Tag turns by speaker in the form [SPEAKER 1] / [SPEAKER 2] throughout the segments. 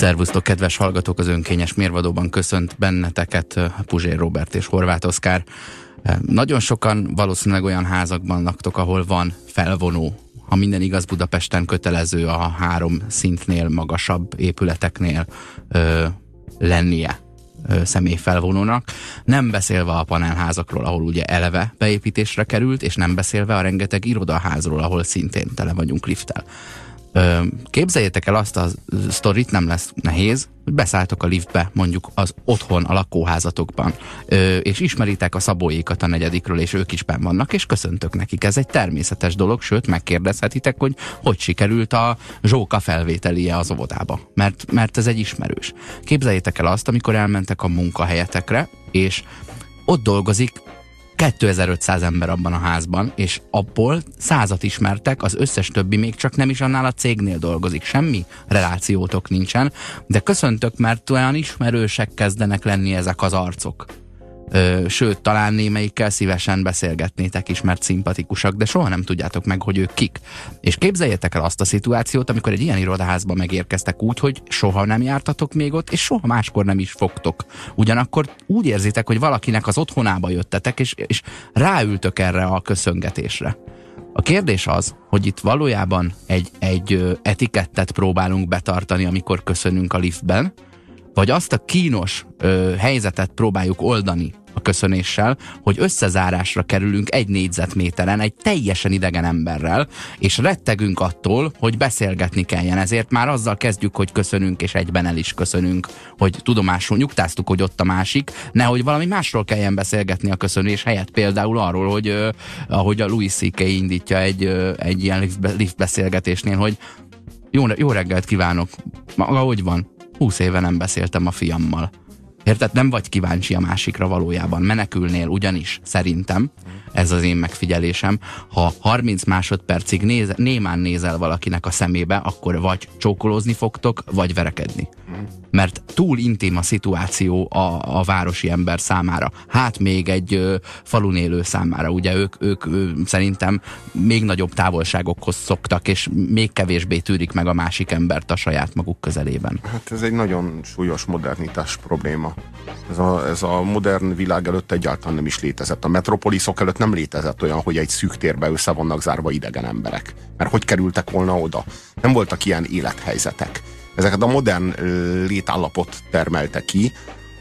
[SPEAKER 1] Szervusztok, kedves hallgatók, az önkényes mérvadóban köszönt benneteket Puzsér Róbert és Horváth Oszkár. Nagyon sokan valószínűleg olyan házakban laktok, ahol van felvonó. Ha minden igaz, Budapesten kötelező a 3 szintnél magasabb épületeknél lennie személyfelvonónak. Nem beszélve a panelházakról, ahol ugye eleve beépítésre került, és nem beszélve a rengeteg irodaházról, ahol szintén tele vagyunk lifttel. Képzeljétek el azt a sztorit, nem lesz nehéz, hogy beszálltok a liftbe mondjuk az otthon, a lakóházatokban, és ismeritek a szabóékat a 4. és ők is benn vannak, és köszöntök nekik. Ez egy természetes dolog, sőt megkérdezhetitek, hogy sikerült a Zsóka felvételie az óvodába, mert ez egy ismerős. Képzeljétek el azt, amikor elmentek a munkahelyetekre, és ott dolgozik 2500 ember abban a házban, és abból 100-at ismertek, az összes többi még csak nem is annál a cégnél dolgozik. Semmi relációtok nincsen, de köszöntök, mert olyan ismerősek kezdenek lenni ezek az arcok. Sőt, talán némelyikkel szívesen beszélgetnétek is, mert szimpatikusak, de soha nem tudjátok meg, hogy ők kik. És képzeljétek el azt a szituációt, amikor egy ilyen irodaházba megérkeztek úgy, hogy soha nem jártatok még ott, és soha máskor nem is fogtok. Ugyanakkor úgy érzitek, hogy valakinek az otthonába jöttetek, és ráültök erre a köszöngetésre. A kérdés az, hogy itt valójában egy etikettet próbálunk betartani, amikor köszönünk a liftben, vagy azt a kínos helyzetet próbáljuk oldani a köszönéssel, hogy összezárásra kerülünk 1 négyzetméteren egy teljesen idegen emberrel, és rettegünk attól, hogy beszélgetni kelljen. Ezért már azzal kezdjük, hogy köszönünk, és egyben el is köszönünk, hogy tudomásul nyugtáztuk, hogy ott a másik, nehogy valami másról kelljen beszélgetni a köszönés helyett. Például arról, hogy ahogy a Louis C.K. indítja egy ilyen lift beszélgetésnél, hogy jó reggelt kívánok, maga hogy van? 20 éve nem beszéltem a fiammal. Érted? Nem vagy kíváncsi a másikra valójában. Menekülnél ugyanis, szerintem, ez az én megfigyelésem, ha 30 másodpercig némán nézel valakinek a szemébe, akkor vagy csókolózni fogtok, vagy verekedni. Mert túl intim a szituáció a városi ember számára. Hát még egy falun élő számára. Ugye ők szerintem még nagyobb távolságokhoz szoktak, és még kevésbé tűrik meg a másik embert a saját maguk közelében. Hát
[SPEAKER 2] ez egy nagyon súlyos modernitás probléma. Ez a modern világ előtt egyáltalán nem is létezett. A metropoliszok előtt nem létezett olyan, hogy egy szűk térbe össze vannak zárva idegen emberek. Mert hogy kerültek volna oda? Nem voltak ilyen élethelyzetek. Ezeket a modern létállapot termelte ki,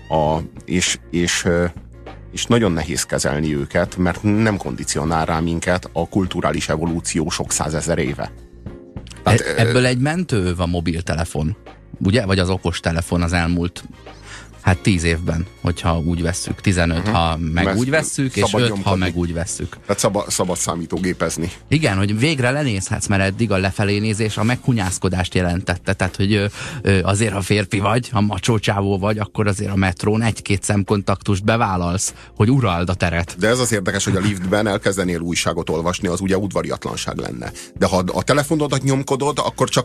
[SPEAKER 2] és nagyon nehéz kezelni őket, mert nem kondicionál rá minket a kulturális evolúció sok 100 000 éve.
[SPEAKER 1] Tehát, ebből egy mentőv a mobiltelefon, ugye? Vagy az okostelefon az elmúlt 10 évben, hogyha úgy vesszük, 15, ha meg úgy vesszük, és 5, ha meg úgy vesszük.
[SPEAKER 2] Tehát szabad számítógépezni.
[SPEAKER 1] Igen, hogy végre lenézhetsz, mert eddig a lefelé nézés a meghunyászkodást jelentette. Tehát, hogy azért, ha férfi vagy, ha macsó csávó vagy, akkor azért a metrón 1-2 szemkontaktust bevállalsz, hogy urald a teret.
[SPEAKER 2] De ez az érdekes, hogy a liftben elkezdenél újságot olvasni, az ugye udvariatlanság lenne. De ha a telefonodat nyomkodod, akkor csak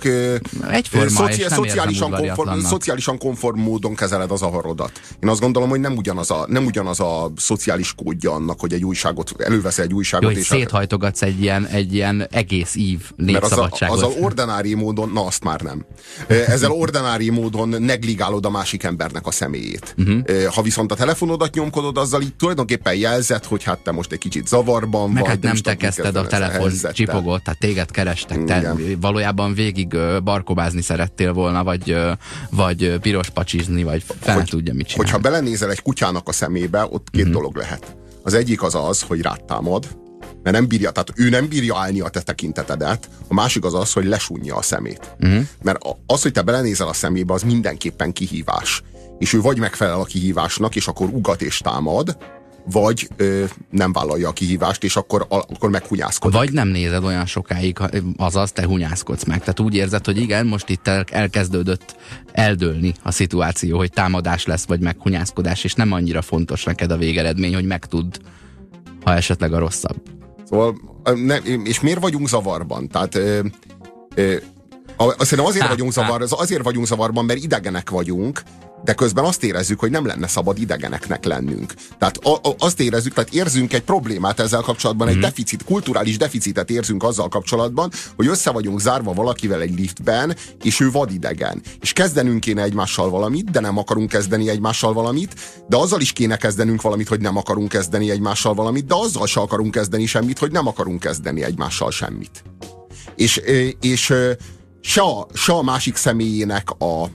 [SPEAKER 2] szociálisan konform módon kezeled az ahar. Én azt gondolom, hogy nem ugyanaz a szociális kódja annak, hogy egy újságot, előveszel egy újságot.
[SPEAKER 1] Jó, és széthajtogatsz egy ilyen egész ív népszabadságot.
[SPEAKER 2] Azzal ordinári módon, na azt már nem. Ezzel ordinári módon negligálod a másik embernek a személyét. Ha viszont a telefonodat nyomkodod, azzal így tulajdonképpen jelzed, hogy hát te most egy kicsit zavarban
[SPEAKER 1] meg
[SPEAKER 2] vagy.
[SPEAKER 1] Hát nem te kezdted a telefon csipogót, tehát téged kerestek. Te valójában végig barkobázni szerettél volna, vagy piros pacsizni, vagy tudja, mit csinál.
[SPEAKER 2] Hogyha belenézel egy kutyának a szemébe, ott 2 dolog lehet. Az egyik az, hogy rád támad, mert nem bírja, tehát ő nem bírja állni a te tekintetedet, a másik az, hogy lesúnja a szemét. Mert az, hogy te belenézel a szemébe, az mindenképpen kihívás. És ő vagy megfelel a kihívásnak, és akkor ugat és támad, vagy nem vállalja a kihívást, és akkor meghunyászkodik.
[SPEAKER 1] Vagy nem nézed olyan sokáig, azaz te hunyászkodsz meg. Tehát úgy érzed, hogy igen, most itt elkezdődött eldőlni a szituáció, hogy támadás lesz, vagy meghunyászkodás, és nem annyira fontos neked a végeredmény, hogy megtudd, ha esetleg a rosszabb.
[SPEAKER 2] Szóval, és miért vagyunk zavarban? Tehát szerintem azért vagyunk zavarban, mert idegenek vagyunk, de közben azt érezzük, hogy nem lenne szabad idegeneknek lennünk. Tehát azt érezzük, tehát érzünk egy problémát ezzel kapcsolatban, egy deficit, kulturális deficitet érzünk azzal kapcsolatban, hogy össze vagyunk zárva valakivel egy liftben, és ő vadidegen. És kezdenünk kéne egymással valamit, de nem akarunk kezdeni egymással valamit, de azzal is kéne kezdenünk valamit, hogy nem akarunk kezdeni egymással valamit, de azzal se akarunk kezdeni semmit, hogy nem akarunk kezdeni egymással semmit. És se a másik személyének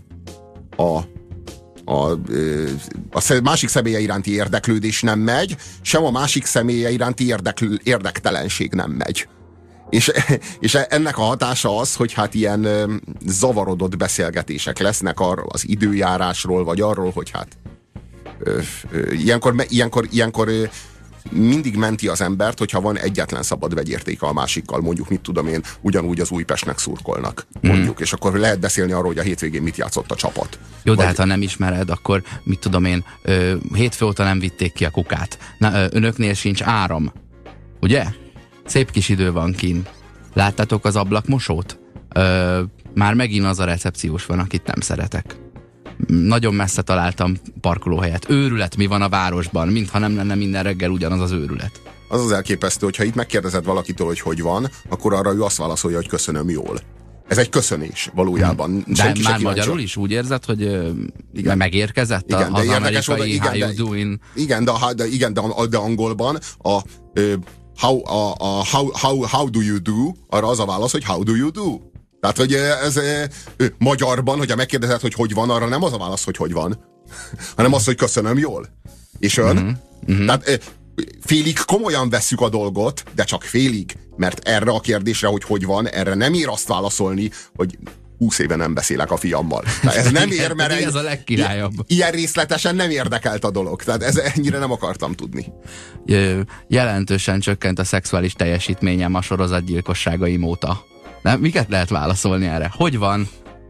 [SPEAKER 2] a másik személye iránti érdeklődés nem megy, sem a másik személye iránti érdektelenség nem megy. És ennek a hatása az, hogy hát ilyen zavarodott beszélgetések lesznek arról az időjárásról, vagy arról, hogy hát ilyenkor mindig menti az embert, hogyha van egyetlen szabad vegyértéke a másikkal, mondjuk, mit tudom én, ugyanúgy az Újpestnek szurkolnak, mondjuk, és akkor lehet beszélni arról, hogy a hétvégén mit játszott a csapat.
[SPEAKER 1] Jó, de hát ha nem ismered, akkor mit tudom én, hétfő óta nem vitték ki a kukát. Önöknél sincs áram, ugye? Szép kis idő van kint. Láttatok az ablakmosót? Már megint az a recepciós van, akit nem szeretek. Nagyon messze találtam parkolóhelyet. Őrület, mi van a városban, mintha nem lenne minden reggel ugyanaz az őrület.
[SPEAKER 2] Az az elképesztő, hogyha itt megkérdezed valakitől, hogy van, akkor arra ő azt válaszolja, hogy köszönöm jól. Ez egy köszönés valójában.
[SPEAKER 1] De már magyarul is úgy érzed, hogy igen, megérkezett
[SPEAKER 2] igen,
[SPEAKER 1] az amerikai how you doing?
[SPEAKER 2] Igen, de angolban how do you do, arra az a válasz, hogy how do you do. Tehát, hogy ez magyarban, hogyha megkérdezed, hogy van, arra nem az a válasz, hogy van, hanem az, hogy köszönöm jól. És ön? Tehát félig komolyan vesszük a dolgot, de csak félig, mert erre a kérdésre, hogy van, erre nem ér azt válaszolni, hogy 20 éve nem beszélek a fiammal. Tehát ez nem ér, mert
[SPEAKER 1] ez a legkirályabb.
[SPEAKER 2] Ilyen részletesen nem érdekelt a dolog. Tehát ez ennyire nem akartam tudni.
[SPEAKER 1] Jelentősen csökkent a szexuális teljesítményem a sorozatgyilkosságaim óta. Nem? Miket lehet válaszolni erre? Hogy van?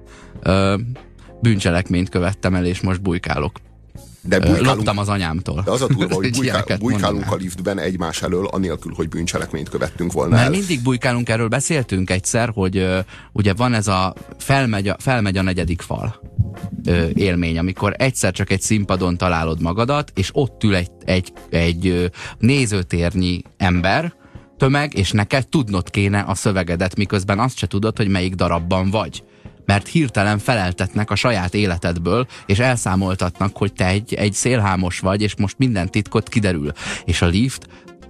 [SPEAKER 1] Bűncselekményt követtem el, és most bujkálok. Loptam az anyámtól.
[SPEAKER 2] De az a durva, hogy bujkálunk a liftben egymás elől, anélkül, hogy bűncselekményt követtünk volna
[SPEAKER 1] el. Mert mindig bujkálunk, erről beszéltünk egyszer, hogy ugye van ez a felmegy a negyedik fal élmény, amikor egyszer csak egy színpadon találod magadat, és ott ül egy nézőtérnyi ember, tömeg, és neked tudnod kéne a szövegedet, miközben azt se tudod, hogy melyik darabban vagy. Mert hirtelen feleltetnek a saját életedből, és elszámoltatnak, hogy te egy szélhámos vagy, és most minden titkot kiderül. És a lift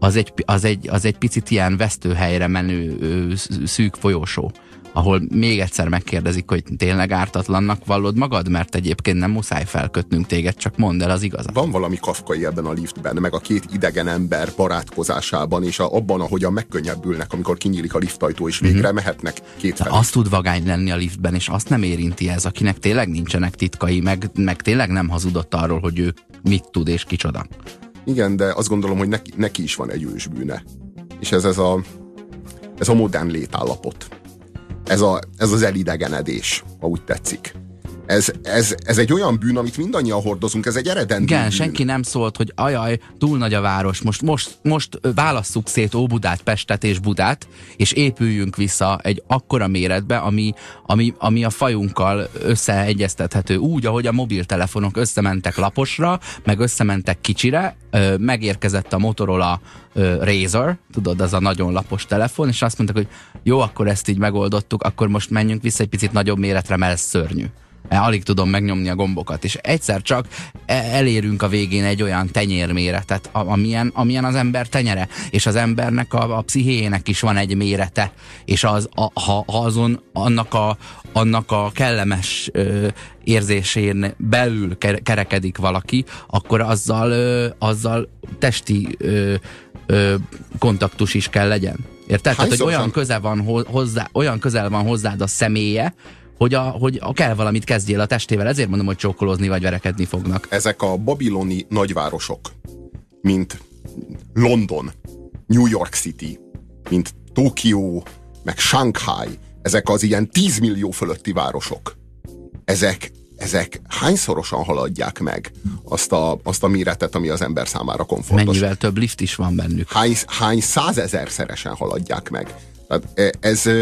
[SPEAKER 1] az egy picit ilyen vesztőhelyre menő szűk folyósó, ahol még egyszer megkérdezik, hogy tényleg ártatlannak vallod magad, mert egyébként nem muszáj felkötnünk téged, csak mondd el az igazat.
[SPEAKER 2] Van valami kafkai ebben a liftben, meg a két idegen ember barátkozásában, és abban, ahogyan megkönnyebbülnek, amikor kinyílik a liftajtó, és végre mehetnek kétfelé.
[SPEAKER 1] Azt tud vagány lenni a liftben, és azt nem érinti ez, akinek tényleg nincsenek titkai, meg tényleg nem hazudott arról, hogy ő mit tud és kicsoda.
[SPEAKER 2] Igen, de azt gondolom, hogy neki is van egy ősbűne. És ez a modern létállapot. Ez az elidegenedés, ha úgy tetszik. Ez egy olyan bűn, amit mindannyian hordozunk, ez egy eredendő
[SPEAKER 1] igen,
[SPEAKER 2] bűn. Senki
[SPEAKER 1] nem szólt, hogy ajaj, túl nagy a város, most válasszuk szét Óbudát, Pestet és Budát, és épüljünk vissza egy akkora méretbe, ami a fajunkkal összeegyeztethető úgy, ahogy a mobiltelefonok összementek laposra, meg összementek kicsire, megérkezett a Motorola Razr, tudod, az a nagyon lapos telefon, és azt mondták, hogy jó, akkor ezt így megoldottuk, akkor most menjünk vissza egy picit nagyobb méretre, mert ez szörnyű. Alig tudom megnyomni a gombokat, és egyszer csak elérünk a végén egy olyan tenyérméretet, amilyen az ember tenyere, és az embernek a pszichéjének is van egy mérete, és ha azon annak a kellemes érzésén belül kerekedik valaki, akkor azzal testi kontaktus is kell legyen. Érted? Tehát, hogy olyan közel van hozzád a személye, hogy kell valamit kezdjél a testével. Ezért mondom, hogy csókolózni vagy verekedni fognak.
[SPEAKER 2] Ezek a babiloni nagyvárosok, mint London, New York City, mint Tokió, meg Shanghai, ezek az ilyen 10 millió fölötti városok. Ezek hányszorosan haladják meg azt a méretet, ami az ember számára komfortos?
[SPEAKER 1] Mennyivel több lift is van bennük?
[SPEAKER 2] Hány 100 000-szeresen haladják meg? Tehát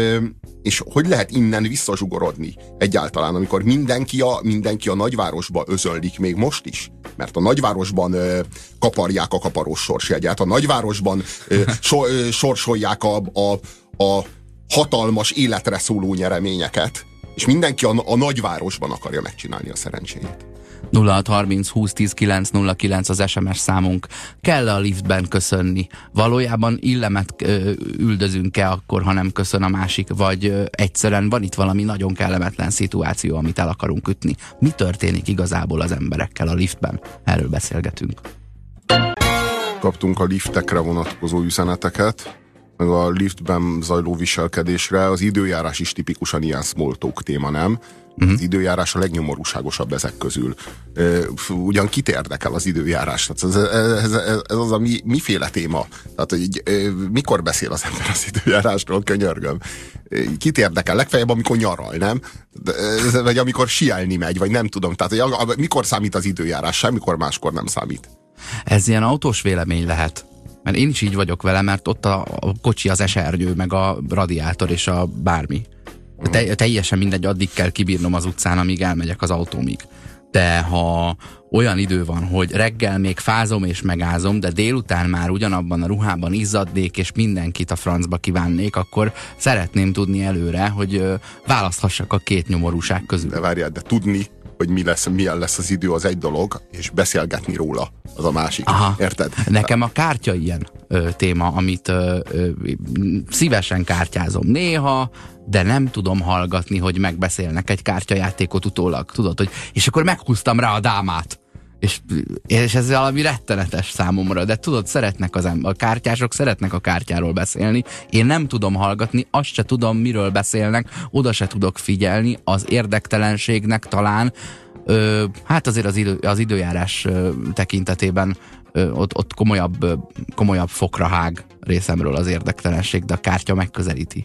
[SPEAKER 2] és hogy lehet innen visszazsugorodni egyáltalán, amikor mindenki a nagyvárosba özönlik még most is? Mert a nagyvárosban kaparják a kaparós sorsjegyet, a nagyvárosban sorsolják a hatalmas életre szóló nyereményeket, és mindenki a nagyvárosban akarja megcsinálni a szerencséjét.
[SPEAKER 1] 0630 20 10 909 az SMS számunk. Kell a liftben köszönni? Valójában illemet üldözünk-e akkor, ha nem köszön a másik, vagy egyszerűen van itt valami nagyon kellemetlen szituáció, amit el akarunk ütni? Mi történik igazából az emberekkel a liftben? Erről beszélgetünk.
[SPEAKER 2] Kaptunk a liftekre vonatkozó üzeneteket, meg a liftben zajló viselkedésre. Az időjárás is tipikusan ilyen small talk téma, nem? Az időjárás a legnyomorúságosabb ezek közül. Ugyan kit érdekel az időjárás? Ez az a miféle téma? Tehát, hogy mikor beszél az ember az időjárásról, könyörgöm? Kit érdekel? Legfeljebb, amikor nyaral, nem? Vagy amikor sielni megy, vagy nem tudom. Tehát, hogy mikor számít az időjárás? Semmikor máskor nem számít.
[SPEAKER 1] Ez ilyen autós vélemény lehet. Mert én is így vagyok vele, mert ott a kocsi, az esernyő, meg a radiátor és a bármi. Teljesen mindegy, addig kell kibírnom az utcán, amíg elmegyek az autómig. De ha olyan idő van, hogy reggel még fázom és megázom, de délután már ugyanabban a ruhában izzadnék, és mindenkit a francba kívánnék, akkor szeretném tudni előre, hogy választhassak a két nyomorúság közül.
[SPEAKER 2] De várjál, de tudni, hogy milyen lesz az idő, az egy dolog, és beszélgetni róla, az a másik.
[SPEAKER 1] Aha.
[SPEAKER 2] Érted?
[SPEAKER 1] Nekem a kártya ilyen téma, amit szívesen kártyázom néha, de nem tudom hallgatni, hogy megbeszélnek egy kártyajátékot utólag. Tudod, hogy és akkor meghúztam rá a dámát. És ez valami rettenetes számomra, de tudod, szeretnek a kártyások szeretnek a kártyáról beszélni. Én nem tudom hallgatni, azt se tudom, miről beszélnek, oda se tudok figyelni, az érdektelenségnek talán, hát azért az időjárás tekintetében ott komolyabb fokra hág részemről az érdektelenség, de a kártya megközelíti.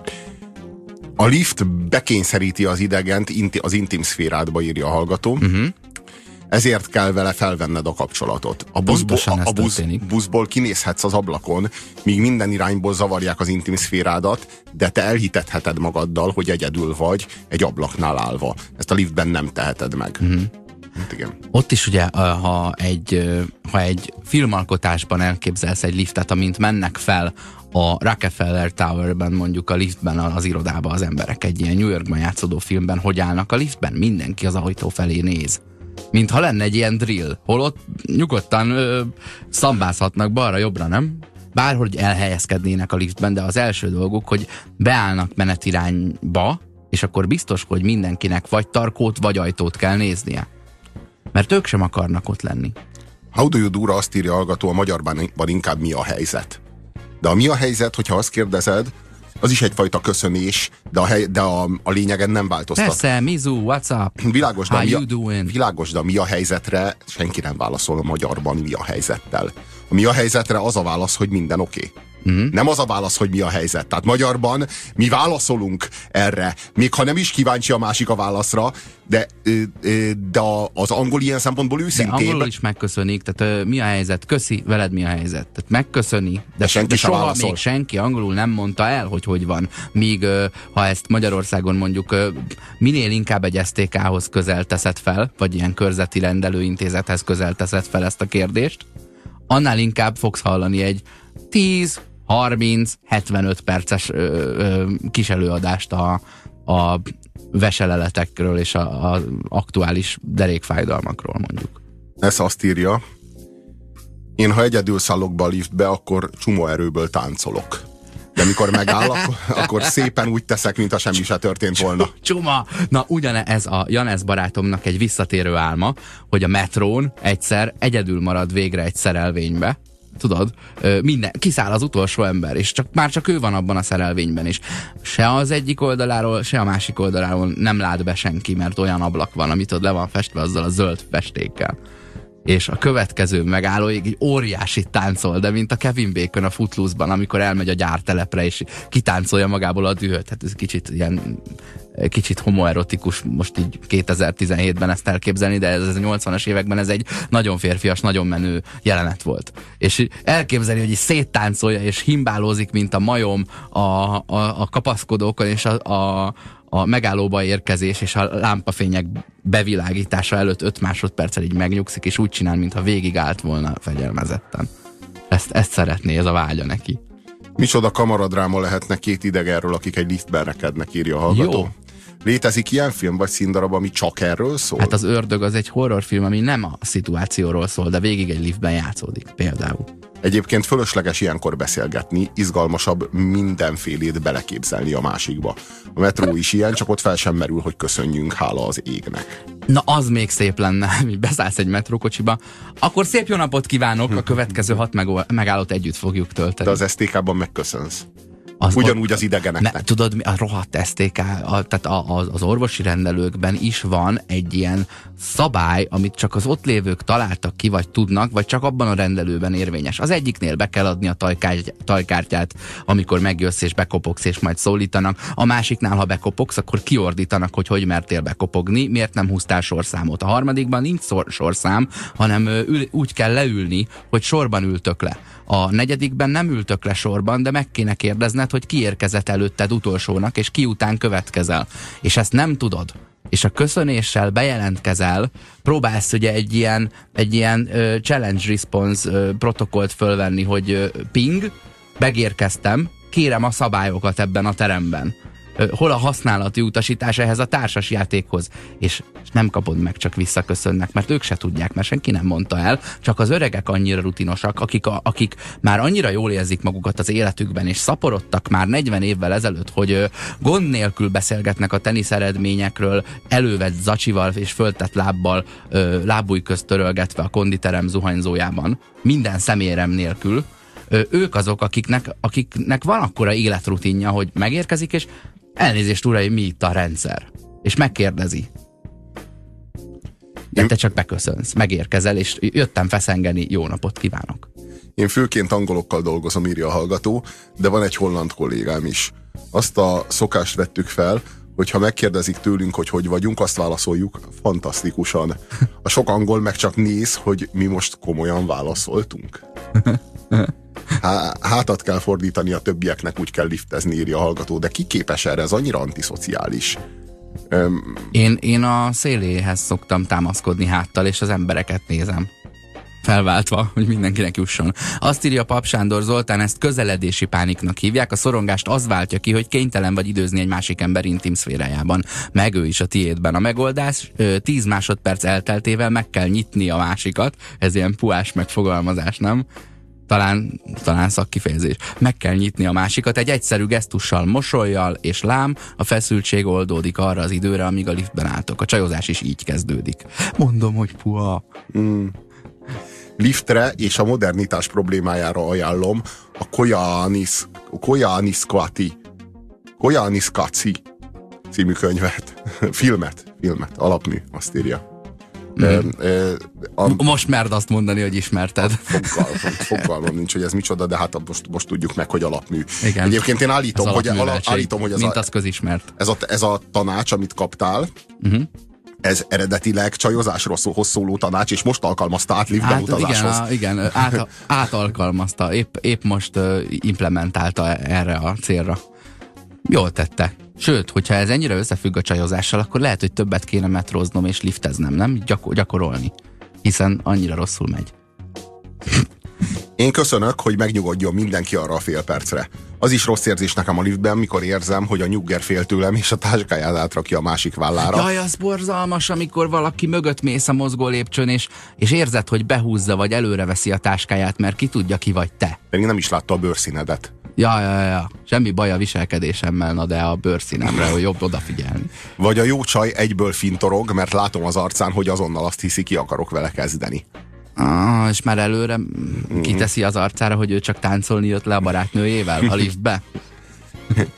[SPEAKER 2] A lift bekényszeríti az idegent az intim szférádba, írja a hallgató. Ezért kell vele felvenned a kapcsolatot. A buszból kinézhetsz az ablakon, míg minden irányból zavarják az intim szférádat, de te elhitetheted magaddal, hogy egyedül vagy egy ablaknál állva. Ezt a liftben nem teheted meg. Hát igen.
[SPEAKER 1] Ott is ugye, ha egy filmalkotásban elképzelsz egy liftet, amint mennek fel a Rockefeller Towerben, mondjuk a liftben az irodába az emberek, egy ilyen New Yorkban játszódó filmben, hogy állnak a liftben? Mindenki az ajtó felé néz. Mintha lenne egy ilyen drill, holott nyugodtan szambázhatnak balra-jobbra, nem? Bárhogy elhelyezkednének a liftben, de az első dolguk, hogy beállnak menetirányba, és akkor biztos, hogy mindenkinek vagy tarkót, vagy ajtót kell néznie. Mert ők sem akarnak ott lenni.
[SPEAKER 2] How do you do-ra azt írja a hallgató, a magyarban inkább mi a helyzet. De a mi a helyzet, hogyha azt kérdezed, az is egyfajta köszönés, de a lényegen nem változtat.
[SPEAKER 1] Persze, Mizu, what's up?
[SPEAKER 2] Világos, de a mi a helyzetre senki nem válaszol a magyarban mi a helyzettel. A mi a helyzetre az a válasz, hogy minden oké. Nem az a válasz, hogy mi a helyzet. Tehát magyarban mi válaszolunk erre, még ha nem is kíváncsi a másik a válaszra, de az angol ilyen szempontból őszintébb.
[SPEAKER 1] De angolul is megköszönik, tehát mi a helyzet? Köszi, veled mi a helyzet? Tehát megköszöni, de soha még senki angolul nem mondta el, hogy van. Míg ha ezt Magyarországon mondjuk minél inkább egy STK-hoz közel teszed fel, vagy ilyen körzeti rendelőintézethez közel teszed fel ezt a kérdést, annál inkább fogsz hallani egy 10-30-75 perces kis előadást a veseleletekről és az aktuális derékfájdalmakról, mondjuk.
[SPEAKER 2] Ez azt írja, én ha egyedül szállok be a liftbe, akkor csomó erőből táncolok. De mikor megáll, akkor szépen úgy teszek, mintha semmi se történt volna.
[SPEAKER 1] Csuma! Na, ugyanez a Janez barátomnak egy visszatérő álma, hogy a metrón egyszer egyedül marad végre egy szerelvénybe. Tudod, kiszáll az utolsó ember, és már csak ő van abban a szerelvényben is. Se az egyik oldaláról, se a másik oldaláról nem lát be senki, mert olyan ablak van, amit ott le van festve azzal a zöld festékkel. és a következő megállóig egy óriási táncol, de mint a Kevin Bacon a Footloose-ban, amikor elmegy a gyártelepre, és kitáncolja magából a dühöt. Hát ez kicsit homoerotikus most így 2017-ben ezt elképzelni, de ez a 80-as években ez egy nagyon férfias, nagyon menő jelenet volt. És elképzelni, hogy így széttáncolja, és himbálózik, mint a majom a kapaszkodókon, és a megállóba érkezés és a lámpafények bevilágítása előtt 5 másodperccel így megnyugszik, és úgy csinál, mintha végig állt volna fegyelmezetten. Ezt szeretné, ez a vágya neki.
[SPEAKER 2] Micsoda kamaradráma lehetne 2 idegenről, akik egy liftben rekednek, írja a hallgató. Jó. Létezik ilyen film vagy színdarab, ami csak erről szól?
[SPEAKER 1] Hát az Ördög az egy horrorfilm, ami nem a szituációról szól, de végig egy liftben játszódik például.
[SPEAKER 2] Egyébként fölösleges ilyenkor beszélgetni, izgalmasabb mindenfélét beleképzelni a másikba. A metró is ilyen, csak ott fel sem merül, hogy köszönjünk, hála az égnek.
[SPEAKER 1] Na az még szép lenne, hogy beszállsz egy metrókocsiba, akkor szép jó napot kívánok, a következő 6 megállót együtt fogjuk tölteni.
[SPEAKER 2] De az STK-ban megköszönsz. Ugyanúgy az idegeneknek.
[SPEAKER 1] Tudod, a rohadt STK, tehát az orvosi rendelőkben is van egy ilyen szabály, amit csak az ott lévők találtak ki, vagy tudnak, vagy csak abban a rendelőben érvényes. Az egyiknél be kell adni a tajkártyát, amikor megjössz és bekopogsz, és majd szólítanak. A másiknál, ha bekopogsz, akkor kiordítanak, hogy mertél bekopogni, miért nem húztál sorszámot. A harmadikban nincs sorszám, hanem úgy kell leülni, hogy sorban ültök le. A negyedikben nem ültök le sorban, de meg kéne kérdezned, hogy ki érkezett előtted utolsónak, és ki után következel. És ezt nem tudod. És a köszönéssel bejelentkezel, próbálsz ugye egy ilyen challenge response protokollt fölvenni, hogy ping, megérkeztem, kérem a szabályokat ebben a teremben. Hol a használati utasítás ehhez a társasjátékhoz? És nem kapod meg, csak visszaköszönnek, mert ők se tudják, mert senki nem mondta el, csak az öregek annyira rutinosak, akik már annyira jól érzik magukat az életükben, és szaporodtak már 40 évvel ezelőtt, hogy gond nélkül beszélgetnek a teniszeredményekről, elővett zacsival és föltett lábbal, lábúj közt törölgetve a konditerem zuhanyzójában, minden szemérem nélkül. Ők azok, akiknek van akkora életrutinja, hogy megérkezik, és elnézést, uraim, mi itt a rendszer? És megkérdezi. De te csak beköszönsz, megérkezel, és jöttem feszengeni, jó napot kívánok.
[SPEAKER 2] Én főként angolokkal dolgozom, írja a hallgató, de van egy holland kollégám is. Azt a szokást vettük fel, hogyha megkérdezik tőlünk, hogy vagyunk, azt válaszoljuk fantasztikusan. A sok angol meg csak néz, hogy mi most komolyan válaszoltunk. Hátat kell fordítani a többieknek, úgy kell liftezni, írja a hallgató, de ki képes erre? Ez annyira antiszociális.
[SPEAKER 1] Én a széléhez szoktam támaszkodni háttal, és az embereket nézem. Felváltva, hogy mindenkinek jusson. Azt írja Pap Sándor Zoltán, ezt közeledési pániknak hívják, a szorongást az váltja ki, hogy kénytelen vagy időzni egy másik ember intim szférájában. Meg ő is a tiédben. A megoldás 10 másodperc elteltével meg kell nyitni a másikat, ez ilyen puás megfogalmazás, nem? Talán szakkifejezés. Meg kell nyitni a másikat egy egyszerű gesztussal, mosollyal, és lám, a feszültség oldódik arra az időre, amíg a liftben álltok. A csajozás is így kezdődik. Mondom, hogy puha.
[SPEAKER 2] Liftre és a modernitás problémájára ajánlom a Koyaanisqatsi című könyvet. Filmet, alapmű, azt írja.
[SPEAKER 1] Most merd azt mondani, hogy ismerted.
[SPEAKER 2] Fogalmam nincs, hogy ez micsoda, de hát most tudjuk meg, hogy alapmű.
[SPEAKER 1] Igen.
[SPEAKER 2] Egyébként én állítom, hogy
[SPEAKER 1] mint az közismert.
[SPEAKER 2] Ez a tanács, amit kaptál, ez eredetileg csajozásról szóló tanács, és most alkalmazta át liftben utazáshoz.
[SPEAKER 1] Igen, átalkalmazta. Épp most implementálta erre a célra. Jól tette. Sőt, hogyha ez ennyire összefügg a csajozással, akkor lehet, hogy többet kéne metróznom és lifteznem, nem? Gyakorolni. Hiszen annyira rosszul megy.
[SPEAKER 2] Én köszönök, hogy megnyugodjon mindenki arra a fél percre. Az is rossz érzés nekem a liftben, mikor érzem, hogy a nyugger fél tőlem, és a táskáját átrakja a másik vállára.
[SPEAKER 1] Jaj, az borzalmas, amikor valaki mögött mész a mozgó lépcsőn, és érzed, hogy behúzza, vagy előre veszi a táskáját, mert ki tudja, ki vagy te.
[SPEAKER 2] Pedig nem is látta a bőrszínedet.
[SPEAKER 1] Ja. Semmi baj a viselkedésemmel, na de a bőrszínemre, hogy jobb odafigyelni.
[SPEAKER 2] Vagy a jó csaj egyből fintorog, mert látom az arcán, hogy azonnal azt hiszi, ki akarok vele kezdeni.
[SPEAKER 1] És már előre kiteszi az arcára, hogy ő csak táncolni jött le a barátnőjével a liftbe.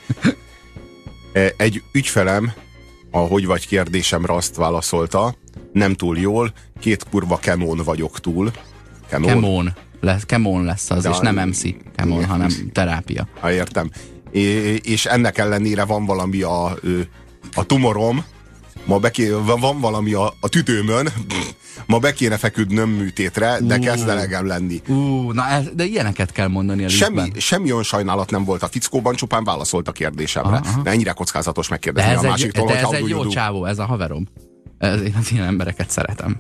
[SPEAKER 2] Egy ügyfelem a hogy vagy kérdésemre azt válaszolta, nem túl jól, 2 kurva kemón vagyok túl.
[SPEAKER 1] Kemón lesz az, és nem MC kemón, hanem terápia.
[SPEAKER 2] Értem. És ennek ellenére van valami a tumorom, van valami a tüdőmön, ma be kéne feküdnöm műtétre, de kezd elegem lenni.
[SPEAKER 1] De ilyeneket kell mondani a liftben.
[SPEAKER 2] Semmi olyan sajnálat nem volt a fickóban, csupán válaszolt a kérdésemre. De ennyire kockázatos megkérdezni a másiktól,
[SPEAKER 1] hogy ez egy jó csávó, ez a haverom. Én az ilyen embereket szeretem.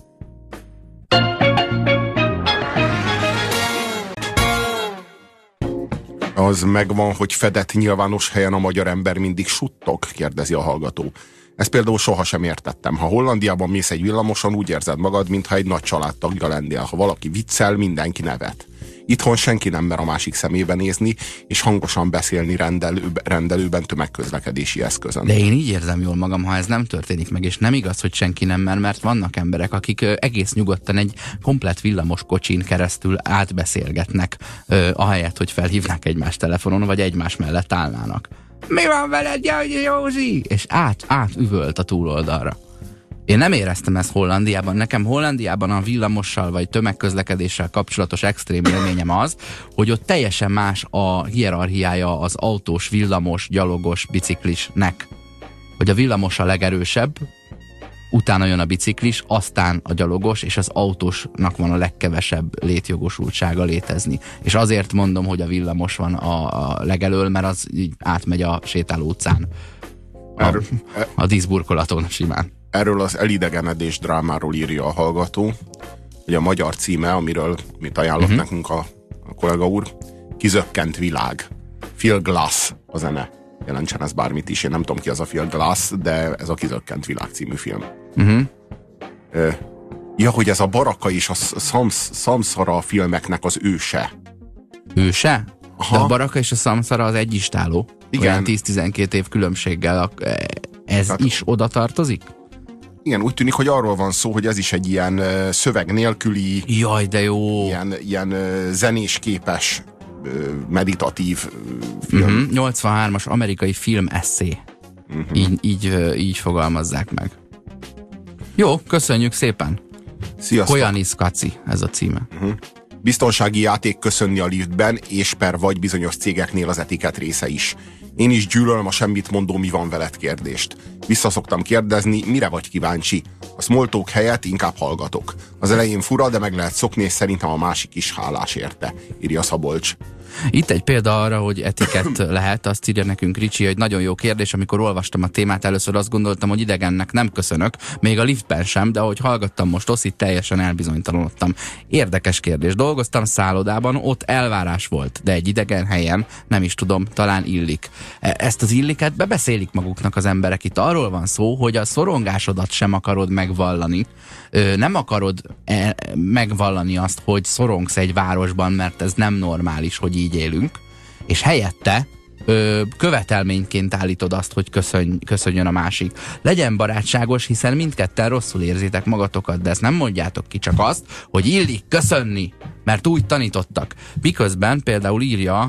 [SPEAKER 2] Az megvan, hogy fedett nyilvános helyen a magyar ember mindig suttog? Kérdezi a hallgató. Ezt például sohasem értettem. Ha Hollandiában mész egy villamoson, úgy érzed magad, mintha egy nagy családtagja lennél. Ha valaki viccel, mindenki nevet. Itthon senki nem mer a másik szemébe nézni, és hangosan beszélni rendelőben, tömegközlekedési eszközön.
[SPEAKER 1] De én így érzem jól magam, ha ez nem történik meg, és nem igaz, hogy senki nem mer, mert vannak emberek, akik egész nyugodtan egy komplett villamos kocsin keresztül átbeszélgetnek, ahelyett, hogy felhívnák egymást telefonon, vagy egymás mellett állnának. Mi van veled, Józsi? És átüvölt a túloldalra. Én nem éreztem ezt Hollandiában. Nekem Hollandiában a villamossal vagy tömegközlekedéssel kapcsolatos extrém élményem az, hogy ott teljesen más a hierarchiája az autós, villamos, gyalogos, biciklisnek. Hogy a villamos a legerősebb, utána jön a biciklis, aztán a gyalogos, és az autósnak van a legkevesebb létjogosultsága létezni. És azért mondom, hogy a villamos van a legelől, mert az így átmegy a sétáló utcán. A díszburkolaton simán.
[SPEAKER 2] Erről az elidegenedés drámáról írja a hallgató, hogy a magyar címe, amit ajánlott nekünk a kollega úr, Kizökkent világ. Phil Glass a zene. Jelentsen ez bármit is, én nem tudom ki az a Phil Glass, de ez a Kizökkent világ című film. Hogy ez a Baraka és a Szamszara filmeknek az őse.
[SPEAKER 1] Őse? Aha. De a Baraka és a Szamszara az egy istáló. Igen. Olyan 10-12 év különbséggel. Ez tehát is oda tartozik?
[SPEAKER 2] Igen, úgy tűnik, hogy arról van szó, hogy ez is egy ilyen szöveg nélküli,
[SPEAKER 1] jaj, de jó.
[SPEAKER 2] Ilyen zenésképes, meditatív film.
[SPEAKER 1] 83-as amerikai film esszé. Így fogalmazzák meg. Jó, köszönjük szépen.
[SPEAKER 2] Sziasztok.
[SPEAKER 1] Koyanis Kaci, ez a címe.
[SPEAKER 2] Biztonsági játék köszönni a liftben, és vagy bizonyos cégeknél az etikett része is. Én is gyűlölöm a semmit mondó mi van veled kérdést. Visszaszoktam kérdezni, mire vagy kíváncsi. A small talk helyett inkább hallgatok. Az elején fura, de meg lehet szokni, és szerintem a másik is hálás érte, írja Szabolcs.
[SPEAKER 1] Itt egy példa arra, hogy etikett lehet, azt írja nekünk Ricsi, hogy nagyon jó kérdés. Amikor olvastam a témát, először azt gondoltam, hogy idegennek nem köszönök, még a liftben sem, de ahogy hallgattam most Oszit, teljesen elbizonytalanodtam. Érdekes kérdés. Dolgoztam szállodában, ott elvárás volt, de egy idegen helyen, nem is tudom, talán illik. Ezt az illiket bebeszélik maguknak az emberek. Itt arról van szó, hogy a szorongásodat sem akarod megvallani. Nem akarod megvallani azt, hogy szorongsz egy városban, mert ez nem normális, hogy így élünk, és helyette követelményként állítod azt, hogy köszönjön a másik. Legyen barátságos, hiszen mindketten rosszul érzitek magatokat, de ezt nem mondjátok ki, csak azt, hogy illik köszönni, mert úgy tanítottak. Miközben például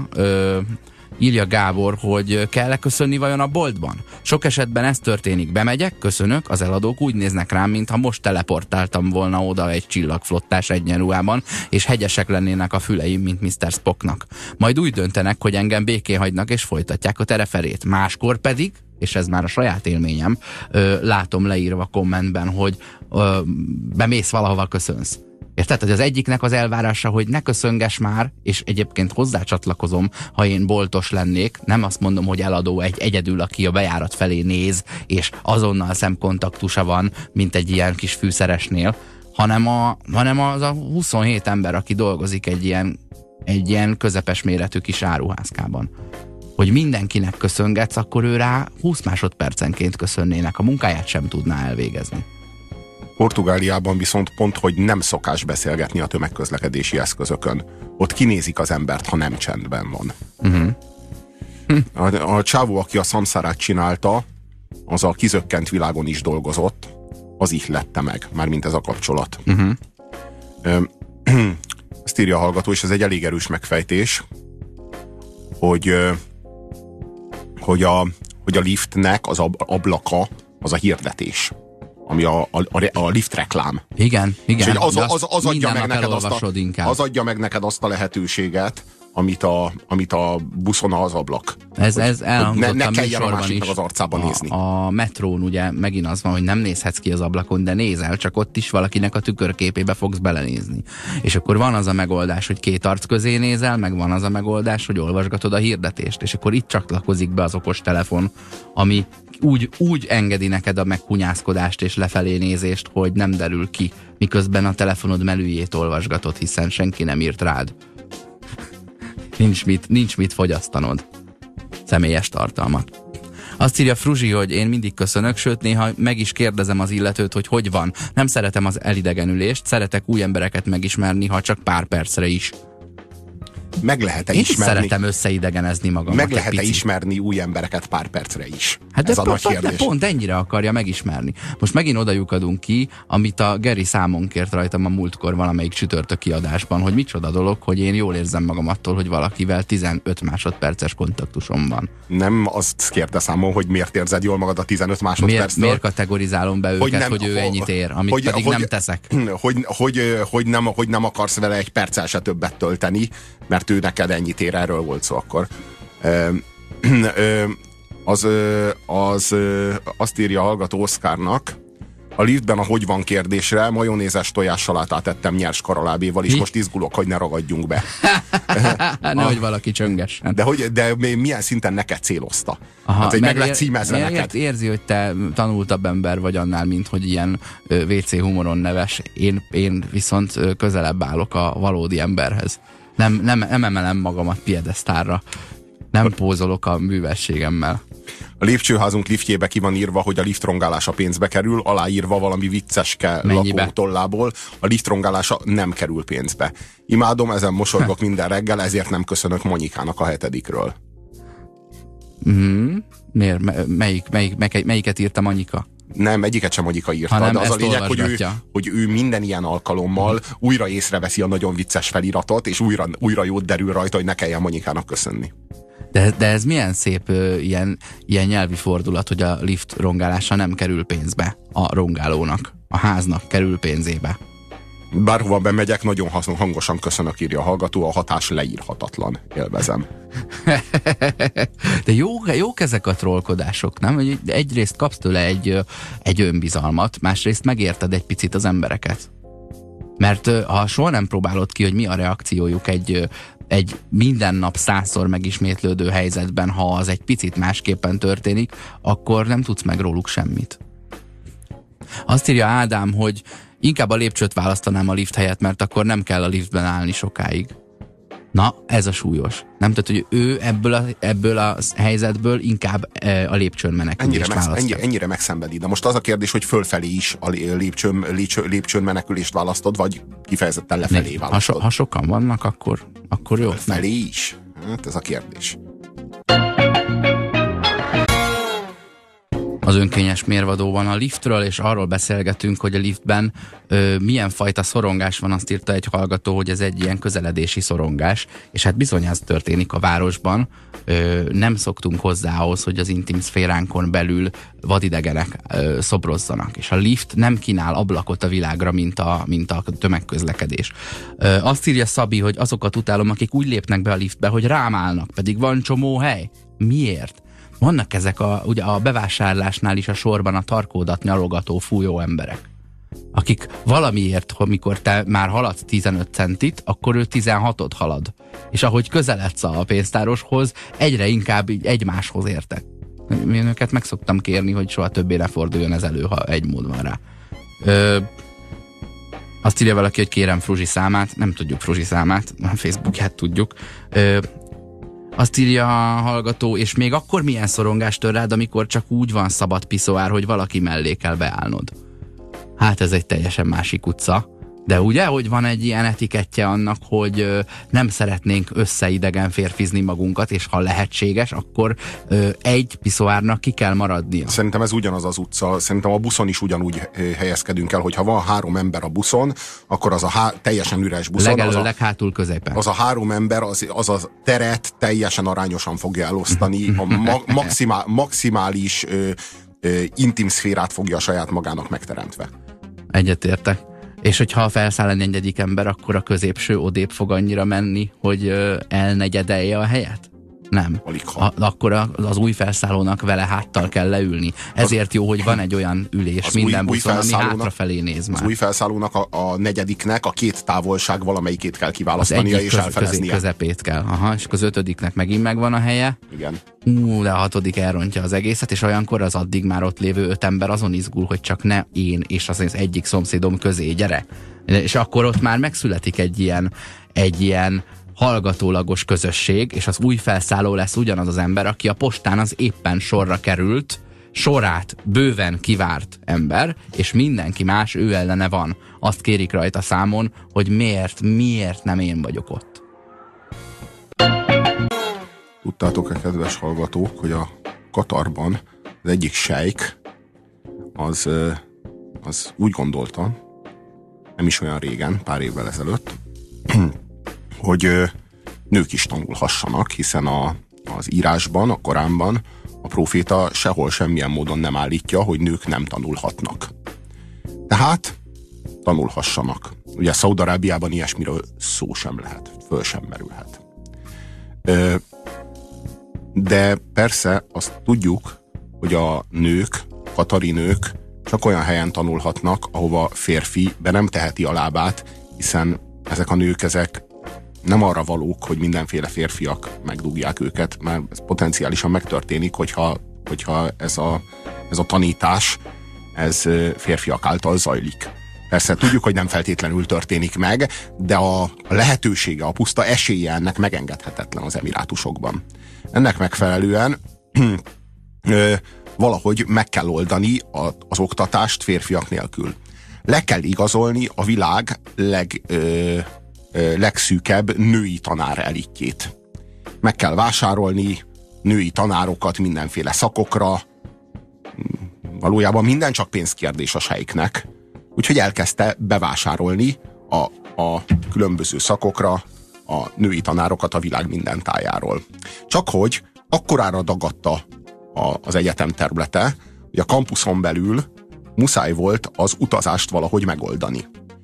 [SPEAKER 1] írja Gábor, hogy kell-e köszönni vajon a boltban? Sok esetben ez történik. Bemegyek, köszönök, az eladók úgy néznek rám, mintha most teleportáltam volna oda egy csillagflottás egyenruhában, és hegyesek lennének a füleim, mint Mr. Spocknak. Majd úgy döntenek, hogy engem békén hagynak, és folytatják a tereferét. Máskor pedig, és ez már a saját élményem, látom leírva kommentben, hogy bemész valahova, köszönsz. Érted, hogy az egyiknek az elvárása, hogy ne köszönges már, és egyébként hozzácsatlakozom, ha én boltos lennék, nem azt mondom, hogy eladó egyedül, aki a bejárat felé néz, és azonnal szemkontaktusa van, mint egy ilyen kis fűszeresnél, hanem az a 27 ember, aki dolgozik egy ilyen közepes méretű kis áruházkában. Hogy mindenkinek köszöngetsz, akkor ő rá 20 másodpercenként köszönnének, a munkáját sem tudná elvégezni.
[SPEAKER 2] Portugáliában viszont pont, hogy nem szokás beszélgetni a tömegközlekedési eszközökön. Ott kinézik az embert, ha nem csendben van. A csávó, aki a Szamszarát csinálta, az a Kizökkent világon is dolgozott, az ihlette meg, mármint ez a kapcsolat. Ezt írja a hallgató, és ez egy elég erős megfejtés, hogy a liftnek az ablaka az a hirdetés. ami a lift reklám.
[SPEAKER 1] Igen.
[SPEAKER 2] És az adja meg neked azt a lehetőséget, amit a buszon az ablak.
[SPEAKER 1] Ez elhangzott
[SPEAKER 2] ne
[SPEAKER 1] a
[SPEAKER 2] kelljen a
[SPEAKER 1] műsorban
[SPEAKER 2] másiknak
[SPEAKER 1] is.
[SPEAKER 2] az arcába nézni.
[SPEAKER 1] A metrón ugye megint az van, hogy nem nézhetsz ki az ablakon, de nézel, csak ott is valakinek a tükörképébe fogsz belenézni. És akkor van az a megoldás, hogy két arc közé nézel, meg van az a megoldás, hogy olvasgatod a hirdetést. És akkor itt csatlakozik be az okostelefon, ami úgy engedi neked a megkunyászkodást és lefelé nézést, hogy nem derül ki, miközben a telefonod menüjét olvasgatod, hiszen senki nem írt rád. Nincs mit fogyasztanod. Személyes tartalmat. Azt írja Fruzsi, hogy én mindig köszönök, sőt néha meg is kérdezem az illetőt, hogy van. Nem szeretem az elidegenülést, szeretek új embereket megismerni, ha csak pár percre is.
[SPEAKER 2] Meg lehet-e
[SPEAKER 1] Én
[SPEAKER 2] ismerni?
[SPEAKER 1] szeretem összeidegenezni magamat.
[SPEAKER 2] Meg lehet-e ismerni új embereket pár percre is?
[SPEAKER 1] Hát
[SPEAKER 2] ez a nagy kérdés.
[SPEAKER 1] De pont ennyire akarja megismerni. Most megint oda lyukadunk ki, amit a Geri számon kért rajtam a múltkor valamelyik csütörtöki adásban, hogy micsoda dolog, hogy én jól érzem magam attól, hogy valakivel 15 másodperces kontaktusom van.
[SPEAKER 2] Nem azt kérte számon, hogy miért érzed jól magad a 15 másodperctől?
[SPEAKER 1] Miért kategorizálom be őket, hogy ő ennyit ér, amit pedig nem teszek?
[SPEAKER 2] Hogy nem akarsz vele egy perccel se többet tölteni, mert ő neked ennyit ér, erről volt szó akkor. Azt írja a hallgató Oszkárnak, a liftben a hogy van kérdésre majonézes tojássalátát ettem nyers karalábéval, és most izgulok, hogy ne ragadjunk be.
[SPEAKER 1] Nehogy valaki csöngessen.
[SPEAKER 2] De milyen szinten neked célozta?
[SPEAKER 1] Aha,
[SPEAKER 2] hát, hogy meg lett címezve neked.
[SPEAKER 1] Érzi, hogy te tanultabb ember vagy annál, mint hogy ilyen WC humoron neves. Én viszont közelebb állok a valódi emberhez. Nem emelem magamat piedesztálra. Nem pózolok a művességemmel.
[SPEAKER 2] A lépcsőházunk liftjébe ki van írva, hogy a liftrongálása pénzbe kerül, aláírva valami vicceske lakótollából. A liftrongálása nem kerül pénzbe. Imádom, ezen mosolygok minden reggel, ezért nem köszönök Monyikának a 7-ről.
[SPEAKER 1] Miért? Melyiket írta Monyika?
[SPEAKER 2] Nem, egyiket sem Mogyika írta, de az a lényeg, hogy ő minden ilyen alkalommal újra észreveszi a nagyon vicces feliratot, és újra jót derül rajta, hogy ne kelljen Monyikának köszönni.
[SPEAKER 1] De ez milyen szép ilyen nyelvi fordulat, hogy a lift rongálása nem kerül pénzbe a rongálónak, a háznak kerül pénzébe.
[SPEAKER 2] Bárhova bemegyek, nagyon hangosan köszönök, írja a hallgató, a hatás leírhatatlan. Élvezem.
[SPEAKER 1] De jók ezek a trollkodások, nem? Hogy egyrészt kapsz tőle egy önbizalmat, másrészt megérted egy picit az embereket. Mert ha soha nem próbálod ki, hogy mi a reakciójuk egy minden nap 100-szor megismétlődő helyzetben, ha az egy picit másképpen történik, akkor nem tudsz meg róluk semmit. Azt írja Ádám, hogy inkább a lépcsőt választanám a lift helyett, mert akkor nem kell a liftben állni sokáig. Na, ez a súlyos. Nem tudod, hogy ő ebből a helyzetből inkább a lépcsőn menekülést választja.
[SPEAKER 2] Ennyire megszenvedi. De most az a kérdés, hogy fölfelé is a lépcsőn menekülést választod, vagy kifejezetten lefelé választod.
[SPEAKER 1] Ha sokan vannak, akkor jó.
[SPEAKER 2] Fölfelé is? Hát ez a kérdés.
[SPEAKER 1] Az önkényes mérvadóban a liftről, és arról beszélgetünk, hogy a liftben milyen fajta szorongás van. Azt írta egy hallgató, hogy ez egy ilyen közeledési szorongás, és hát bizony ez történik a városban. Nem szoktunk hozzá ahhoz, hogy az intim szféránkon belül vadidegenek szobrozzanak, és a lift nem kínál ablakot a világra, mint a tömegközlekedés. Azt írja Szabi, hogy azokat utálom, akik úgy lépnek be a liftbe, hogy rám állnak, pedig van csomó hely. Miért? Vannak ezek ugye a bevásárlásnál is a sorban a tarkódat nyalogató, fújó emberek, akik valamiért, amikor te már haladsz 15 centit, akkor ő 16-ot halad. És ahogy közeledsz a pénztároshoz, egyre inkább egymáshoz értek. Én őket meg szoktam kérni, hogy soha többé ne forduljon ez elő, ha egy mód van rá. Azt írja valaki, hogy kérem Fruzsi számát, nem tudjuk Fruzsi számát, a Facebookját tudjuk. Azt írja a hallgató, és még akkor milyen szorongás tör rád, amikor csak úgy van szabad piszoár, hogy valaki mellé kell beállnod. Hát ez egy teljesen másik utca. De ugye, hogy van egy ilyen etikettje annak, hogy nem szeretnénk összeidegen férfizni magunkat, és ha lehetséges, akkor egy piszoárnak ki kell maradnia.
[SPEAKER 2] Szerintem ez ugyanaz az utca. Szerintem a buszon is ugyanúgy helyezkedünk el, hogy ha van 3 ember a buszon, akkor az a teljesen üres buszon.
[SPEAKER 1] Legelő, leghátul, középen.
[SPEAKER 2] Az a 3 ember az a teret teljesen arányosan fogja elosztani. A maximális intim szférát fogja saját magának megteremtve.
[SPEAKER 1] Egyetértek. És hogyha felszáll egy negyedik ember, akkor a középső odébb fog annyira menni, hogy elnegyedelje a helyet? Nem. Akkor az új felszállónak vele háttal kell leülni. Ezért jó, hogy van egy olyan ülés minden buszon, ami hátrafelé néz már.
[SPEAKER 2] Az új felszállónak a negyediknek a két távolság valamelyikét kell kiválasztania és elfeleznie.
[SPEAKER 1] Közepét kell. Aha, és az ötödiknek megint megvan a helye.
[SPEAKER 2] Igen.
[SPEAKER 1] De a hatodik elrontja az egészet, és olyankor az addig már ott lévő 5 ember azon izgul, hogy csak ne én és az egyik szomszédom közé gyere. És akkor ott már megszületik egy ilyen hallgatólagos közösség, és az új felszálló lesz ugyanaz az ember, aki a postán az éppen sorra került, sorát bőven kivárt ember, és mindenki más ő ellene van. Azt kérik rajta számon, hogy miért nem én vagyok ott.
[SPEAKER 2] Tudtátok-e, kedves hallgatók, hogy a Katarban az egyik sejk az úgy gondolta, nem is olyan régen, pár évvel ezelőtt, hogy nők is tanulhassanak, hiszen az írásban, a Koránban a próféta sehol semmilyen módon nem állítja, hogy nők nem tanulhatnak. Tehát tanulhassanak. Ugye Szaúd-Arábiában ilyesmiről szó sem lehet, föl sem merülhet. De persze azt tudjuk, hogy a nők, katari nők csak olyan helyen tanulhatnak, ahova férfi be nem teheti a lábát, hiszen ezek a nők, ezek nem arra valók, hogy mindenféle férfiak megdugják őket, mert ez potenciálisan megtörténik, hogyha ez a tanítás ez férfiak által zajlik. Persze tudjuk, hogy nem feltétlenül történik meg, de a lehetősége, a puszta esélye ennek megengedhetetlen az Emirátusokban. Ennek megfelelően valahogy meg kell oldani az oktatást férfiak nélkül. Le kell igazolni a világ legszűkebb női tanár elitjét. Meg kell vásárolni női tanárokat mindenféle szakokra. Valójában minden csak pénzkérdés a sejknek. Úgyhogy elkezdte bevásárolni a különböző szakokra a női tanárokat a világ minden tájáról. Csak hogy akkorára dagadta az egyetem területe, hogy a kampuszon belül muszáj volt az utazást valahogy megoldani.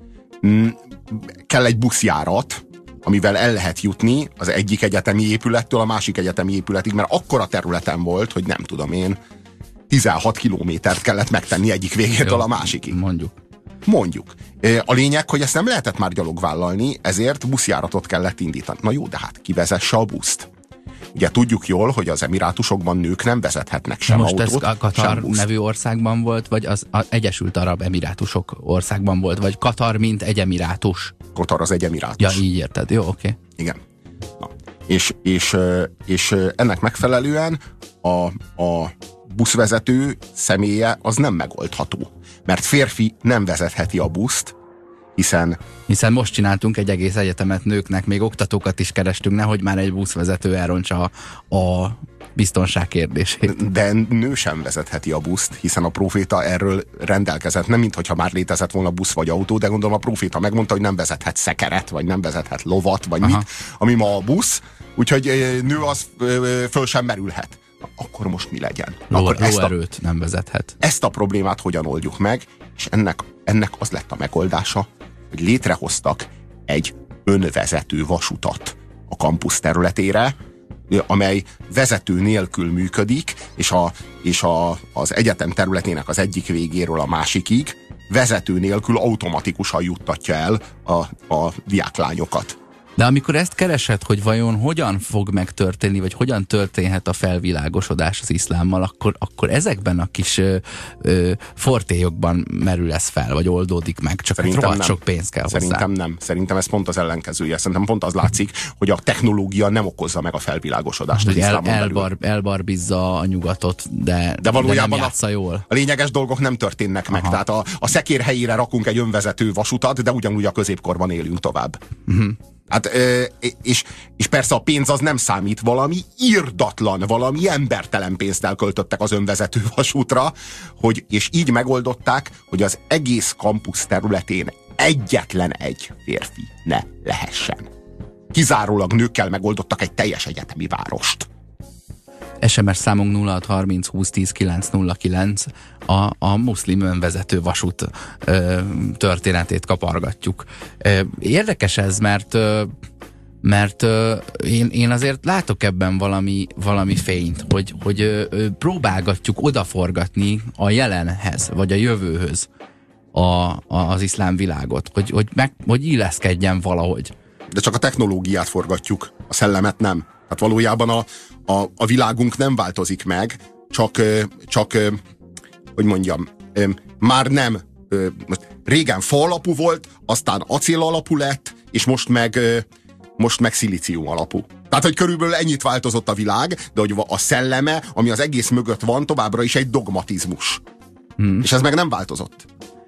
[SPEAKER 2] Kell egy buszjárat, amivel el lehet jutni az egyik egyetemi épülettől a másik egyetemi épületig, mert akkora területen volt, hogy nem tudom én, 16 kilométert kellett megtenni egyik végétől a másikig. Mondjuk. A lényeg, hogy ezt nem lehetett már gyalogvállalni, ezért buszjáratot kellett indítani. Na jó, de hát ki vezesse a buszt? Ugye tudjuk jól, hogy az Emirátusokban nők nem vezethetnek sem
[SPEAKER 1] most
[SPEAKER 2] autót,
[SPEAKER 1] ez a Katar nevű országban volt, vagy az Egyesült Arab Emirátusok országban volt, vagy Katar mint egy emirátus?
[SPEAKER 2] Katar az egy emirátus.
[SPEAKER 1] Ja, így érted. Jó, oké.
[SPEAKER 2] Igen. Na. És ennek megfelelően a buszvezető személye az nem megoldható. Mert férfi nem vezetheti a buszt, hiszen
[SPEAKER 1] most csináltunk egy egész egyetemet nőknek, még oktatókat is kerestünk, nehogy már egy buszvezető elrontsa a biztonság kérdését.
[SPEAKER 2] De nő sem vezetheti a buszt, hiszen a próféta erről rendelkezett. Nem mintha már létezett volna busz vagy autó, de gondolom a próféta megmondta, hogy nem vezethet szekeret, vagy nem vezethet lovat, vagy mit, ami ma a busz. Úgyhogy nő az föl sem merülhet. Akkor most mi legyen?
[SPEAKER 1] Lóerőt nem vezethet.
[SPEAKER 2] Ezt a problémát hogyan oldjuk meg, és ennek az lett a megoldása, hogy létrehoztak egy önvezető vasutat a kampusz területére, amely vezető nélkül működik, és az egyetem területének az egyik végéről a másikig vezető nélkül automatikusan juttatja el a diáklányokat.
[SPEAKER 1] De amikor ezt keresed, hogy vajon hogyan fog megtörténni, vagy hogyan történhet a felvilágosodás az iszlámmal, akkor ezekben a kis fortélyokban merül ez fel, vagy oldódik meg, csak rohadt sok pénz kell hozzá.
[SPEAKER 2] Szerintem nem. Szerintem ez pont az ellenkezője. Szerintem pont az látszik, hogy a technológia nem okozza meg a felvilágosodást az iszlámon belül.
[SPEAKER 1] Elbarbizza a nyugatot, de valójában nem játsza jól.
[SPEAKER 2] A lényeges dolgok nem történnek meg. Tehát a szekér helyére rakunk egy önvezető vasutat, de ugyanúgy a középkorban élünk tovább. Hát, és persze a pénz az nem számít, valami irdatlan, valami embertelen pénzt elköltöttek az önvezető vasútra, és így megoldották, hogy az egész kampusz területén egyetlen egy férfi ne lehessen. Kizárólag nőkkel megoldottak egy teljes egyetemi várost.
[SPEAKER 1] SMS számunk 0630 20 10 909. A muszlim önvezető vasút történetét kapargatjuk. Érdekes ez, mert én azért látok ebben valami fényt, hogy próbálgatjuk odaforgatni a jelenhez, vagy a jövőhöz az iszlám világot, hogy illeszkedjen valahogy.
[SPEAKER 2] De csak a technológiát forgatjuk, a szellemet nem. Hát valójában a világunk nem változik meg, csak hogy mondjam, már nem, régen fa alapú volt, aztán acél alapú lett, és most meg szilícium alapú. Tehát, hogy körülbelül ennyit változott a világ, de hogy a szelleme, ami az egész mögött van, továbbra is egy dogmatizmus. És ez meg nem változott.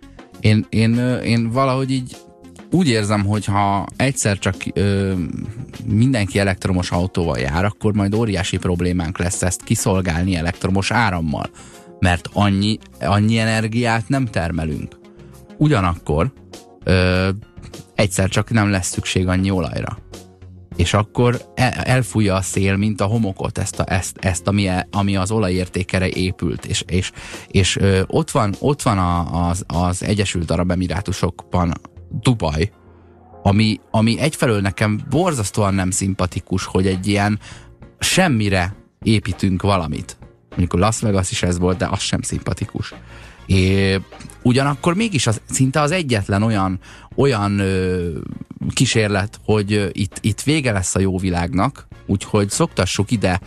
[SPEAKER 1] Én valahogy így úgy érzem, hogy ha egyszer csak mindenki elektromos autóval jár, akkor majd óriási problémánk lesz ezt kiszolgálni elektromos árammal. Mert annyi energiát nem termelünk. Ugyanakkor egyszer csak nem lesz szükség annyi olajra. És akkor elfújja a szél, mint a homokot, ezt ami az olajértékére épült. És ott van az Egyesült Arab Emirátusokban Dubaj, ami egyfelől nekem borzasztóan nem szimpatikus, hogy egy ilyen semmire építünk valamit. Mondjuk Las Vegas is ez volt, de az sem szimpatikus. Ugyanakkor mégis szinte az egyetlen olyan kísérlet, hogy itt vége lesz a jó világnak, úgyhogy szoktassuk ide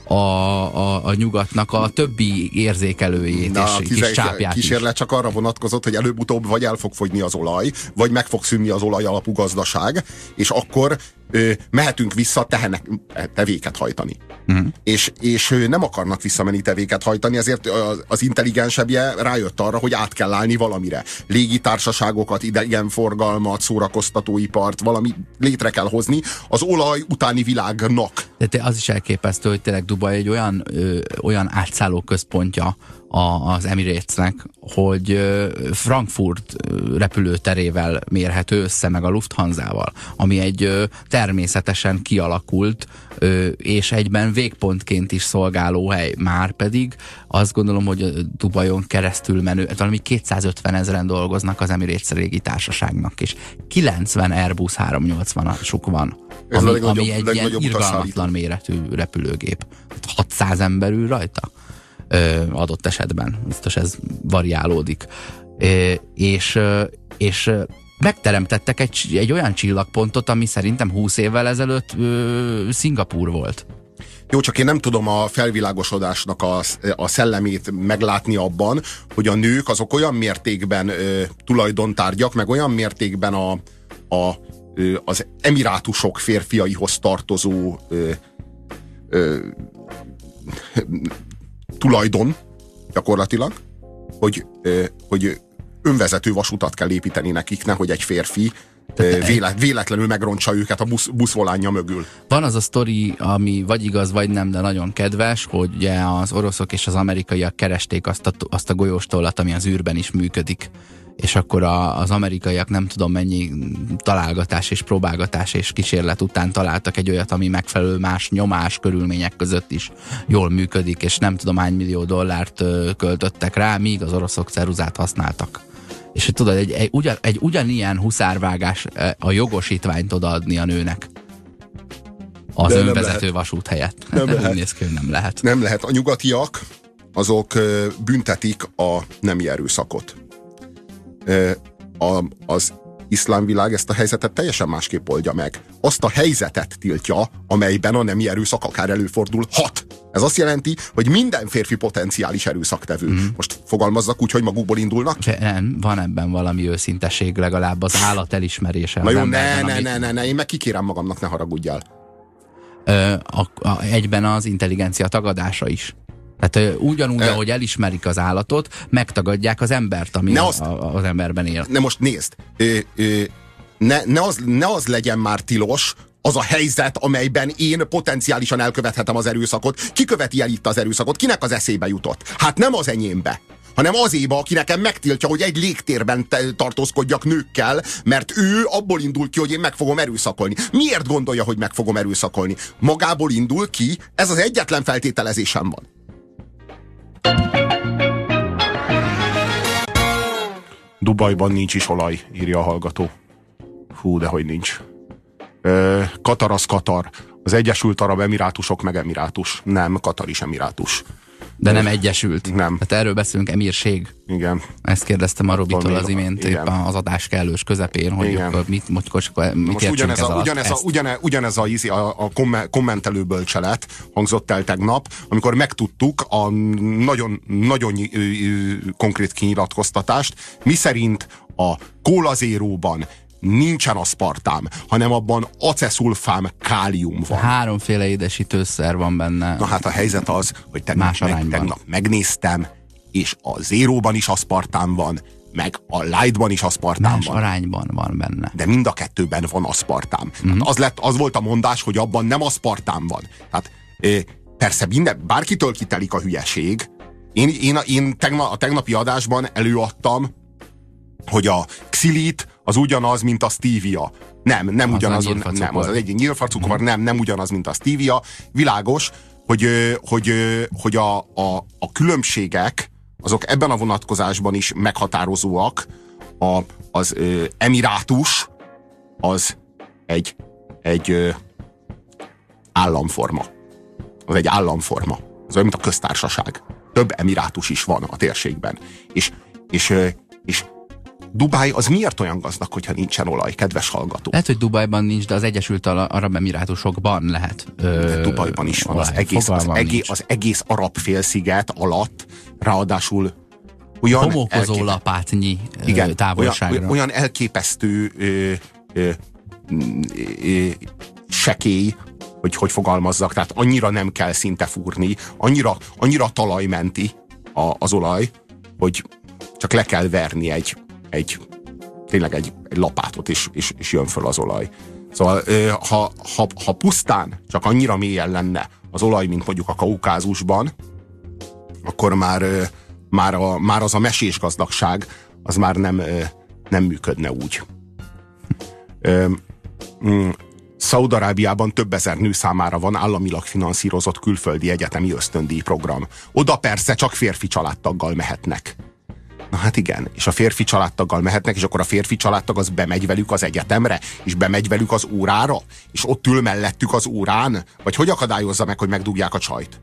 [SPEAKER 1] a nyugatnak a többi érzékelőjét és kis csápját
[SPEAKER 2] kísérlet csak arra vonatkozott, hogy előbb-utóbb vagy el fog fogyni az olaj, vagy meg fog szűnni az olaj alapú gazdaság, és akkor mehetünk vissza tevéket hajtani. És nem akarnak visszamenni tevéket hajtani, ezért az intelligensebbje rájött arra, hogy át kell állni valamire. Légitársaságokat, idegenforgalmat, szórakoztatóipart, valami létre kell hozni az olaj utáni világnak.
[SPEAKER 1] De az is elképesztő, hogy tényleg Dubaj egy olyan átszálló központja az Emiratesnek, hogy Frankfurt repülőterével mérhető össze, meg a Lufthansa-val, ami egy természetesen kialakult és egyben végpontként is szolgáló hely. Már pedig azt gondolom, hogy Dubajon keresztül menő, valami 250 000 dolgoznak az Emirates légitársaságnak, és 90 Airbus 380-asuk van, ami egy ilyen irgalmatlan méretű repülőgép. 600 ember ül rajta adott esetben. Biztos ez variálódik. És megteremtettek egy olyan csillagpontot, ami szerintem 20 évvel ezelőtt Szingapúr volt.
[SPEAKER 2] Jó, csak én nem tudom a felvilágosodásnak a szellemét meglátni abban, hogy a nők azok olyan mértékben tulajdontárgyak, meg olyan mértékben az emirátusok férfiaihoz tartozó tulajdon gyakorlatilag, hogy önvezető vasutat kell építeni nekik, nehogy egy férfi véletlenül megrontsa őket a buszvolánja mögül.
[SPEAKER 1] Van az a sztori, ami vagy igaz, vagy nem, de nagyon kedves, hogy ugye az oroszok és az amerikaiak keresték azt a golyóstollat, ami az űrben is működik. És akkor az amerikaiak nem tudom mennyi találgatás és próbálgatás és kísérlet után találtak egy olyat, ami megfelelő más nyomás körülmények között is jól működik, és nem tudom hány millió dollárt költöttek rá, míg az oroszok ceruzát használtak. És hogy tudod, egy ugyanilyen huszárvágás a jogosítványt odaadni a nőnek az önvezető vasút helyett. Úgy néz ki, hogy nem lehet.
[SPEAKER 2] Nem lehet. A nyugatiak azok büntetik a nemi erőszakot. Az iszlám világ ezt a helyzetet teljesen másképp oldja meg. Azt a helyzetet tiltja, amelyben a nemi erőszak akár előfordulhat. Ez azt jelenti, hogy minden férfi potenciális erőszaktevő. Most fogalmazzak úgy, hogy magukból indulnak?
[SPEAKER 1] Nem, van ebben valami őszinteség, legalább az állat elismerése.
[SPEAKER 2] Na jó, ne, én meg kikérem magamnak, ne haragudjál.
[SPEAKER 1] Egyben az intelligencia tagadása is. Tehát ugyanúgy, ahogy elismerik az állatot, megtagadják az embert, ami az emberben él.
[SPEAKER 2] Most nézd, ne az legyen már tilos, az a helyzet, amelyben én potenciálisan elkövethetem az erőszakot. Ki követi el itt az erőszakot? Kinek az eszébe jutott? Hát nem az enyémbe. hanem azéba, aki nekem megtiltja, hogy egy légtérben tartózkodjak nőkkel, mert ő abból indul ki, hogy én meg fogom erőszakolni. Miért gondolja, hogy meg fogom erőszakolni? Magából indul ki, ez az egyetlen feltételezésem van. Dubajban nincs is olaj, írja a hallgató. Hú, dehogy nincs. Katar az Katar. Az Egyesült Arab Emirátusok meg emirátus. Nem, Katar is emirátus.
[SPEAKER 1] De nem egyesült.
[SPEAKER 2] Nem.
[SPEAKER 1] Tehát erről beszélünk, emírség.
[SPEAKER 2] Igen.
[SPEAKER 1] Ezt kérdeztem a Robitól az imént, éppen az adás kellős közepén, hogy akkor mit értsünk ez alatt.
[SPEAKER 2] Ugyanez a kommentelő bölcselet hangzott el tegnap, amikor megtudtuk a nagyon, nagyon konkrét kinyilatkoztatást, miszerint a Cola Zero-ban nincsen aszpartám, hanem abban aceszulfám kálium van.
[SPEAKER 1] 3 édesítőszer van benne.
[SPEAKER 2] Na hát a helyzet az, hogy tegnap megnéztem, és a Zero-ban is aszpartám van, meg a Lightban is aszpartám
[SPEAKER 1] más
[SPEAKER 2] van.
[SPEAKER 1] arányban van benne.
[SPEAKER 2] De mind a kettőben van aszpartám. Hát az volt a mondás, hogy abban nem aszpartám van. Tehát persze bárkitől kitelik a hülyeség. Én a tegnapi adásban előadtam, hogy a Xilit az ugyanaz, mint a stevia. Nem ugyanaz, az egy nyírfacukor, nem ugyanaz, mint a stevia. Világos, hogy a különbségek azok ebben a vonatkozásban is meghatározóak. Az emirátus az egy államforma. Az egy államforma. Az olyan, mint a köztársaság. Több emirátus is van a térségben. És Dubáj az miért olyan gazdag, hogyha nincsen olaj, kedves hallgató?
[SPEAKER 1] Lehet, hogy Dubajban nincs, de az Egyesült Arab Emirátusokban lehet.
[SPEAKER 2] De Dubajban is van. Az egész arab félsziget alatt, ráadásul olyan
[SPEAKER 1] homokozó lapátnyi távolságra.
[SPEAKER 2] Olyan elképesztő sekély, hogy fogalmazzak, tehát annyira nem kell szinte fúrni, annyira talajmenti az olaj, hogy csak le kell verni tényleg egy lapátot, és jön föl az olaj. Szóval ha pusztán csak annyira mélyen lenne az olaj, mint mondjuk a Kaukázusban, akkor már az a mesés gazdagság, az már nem működne úgy. Szaúd-Arábiában több ezer nő számára van államilag finanszírozott külföldi egyetemi ösztöndíj program. Oda persze csak férfi családtaggal mehetnek. Na hát igen, és a férfi családtaggal mehetnek, és akkor a férfi családtag az bemegy velük az egyetemre, és bemegy velük az órára, és ott ül mellettük az órán, vagy hogy akadályozza meg, hogy megdugják a csajt?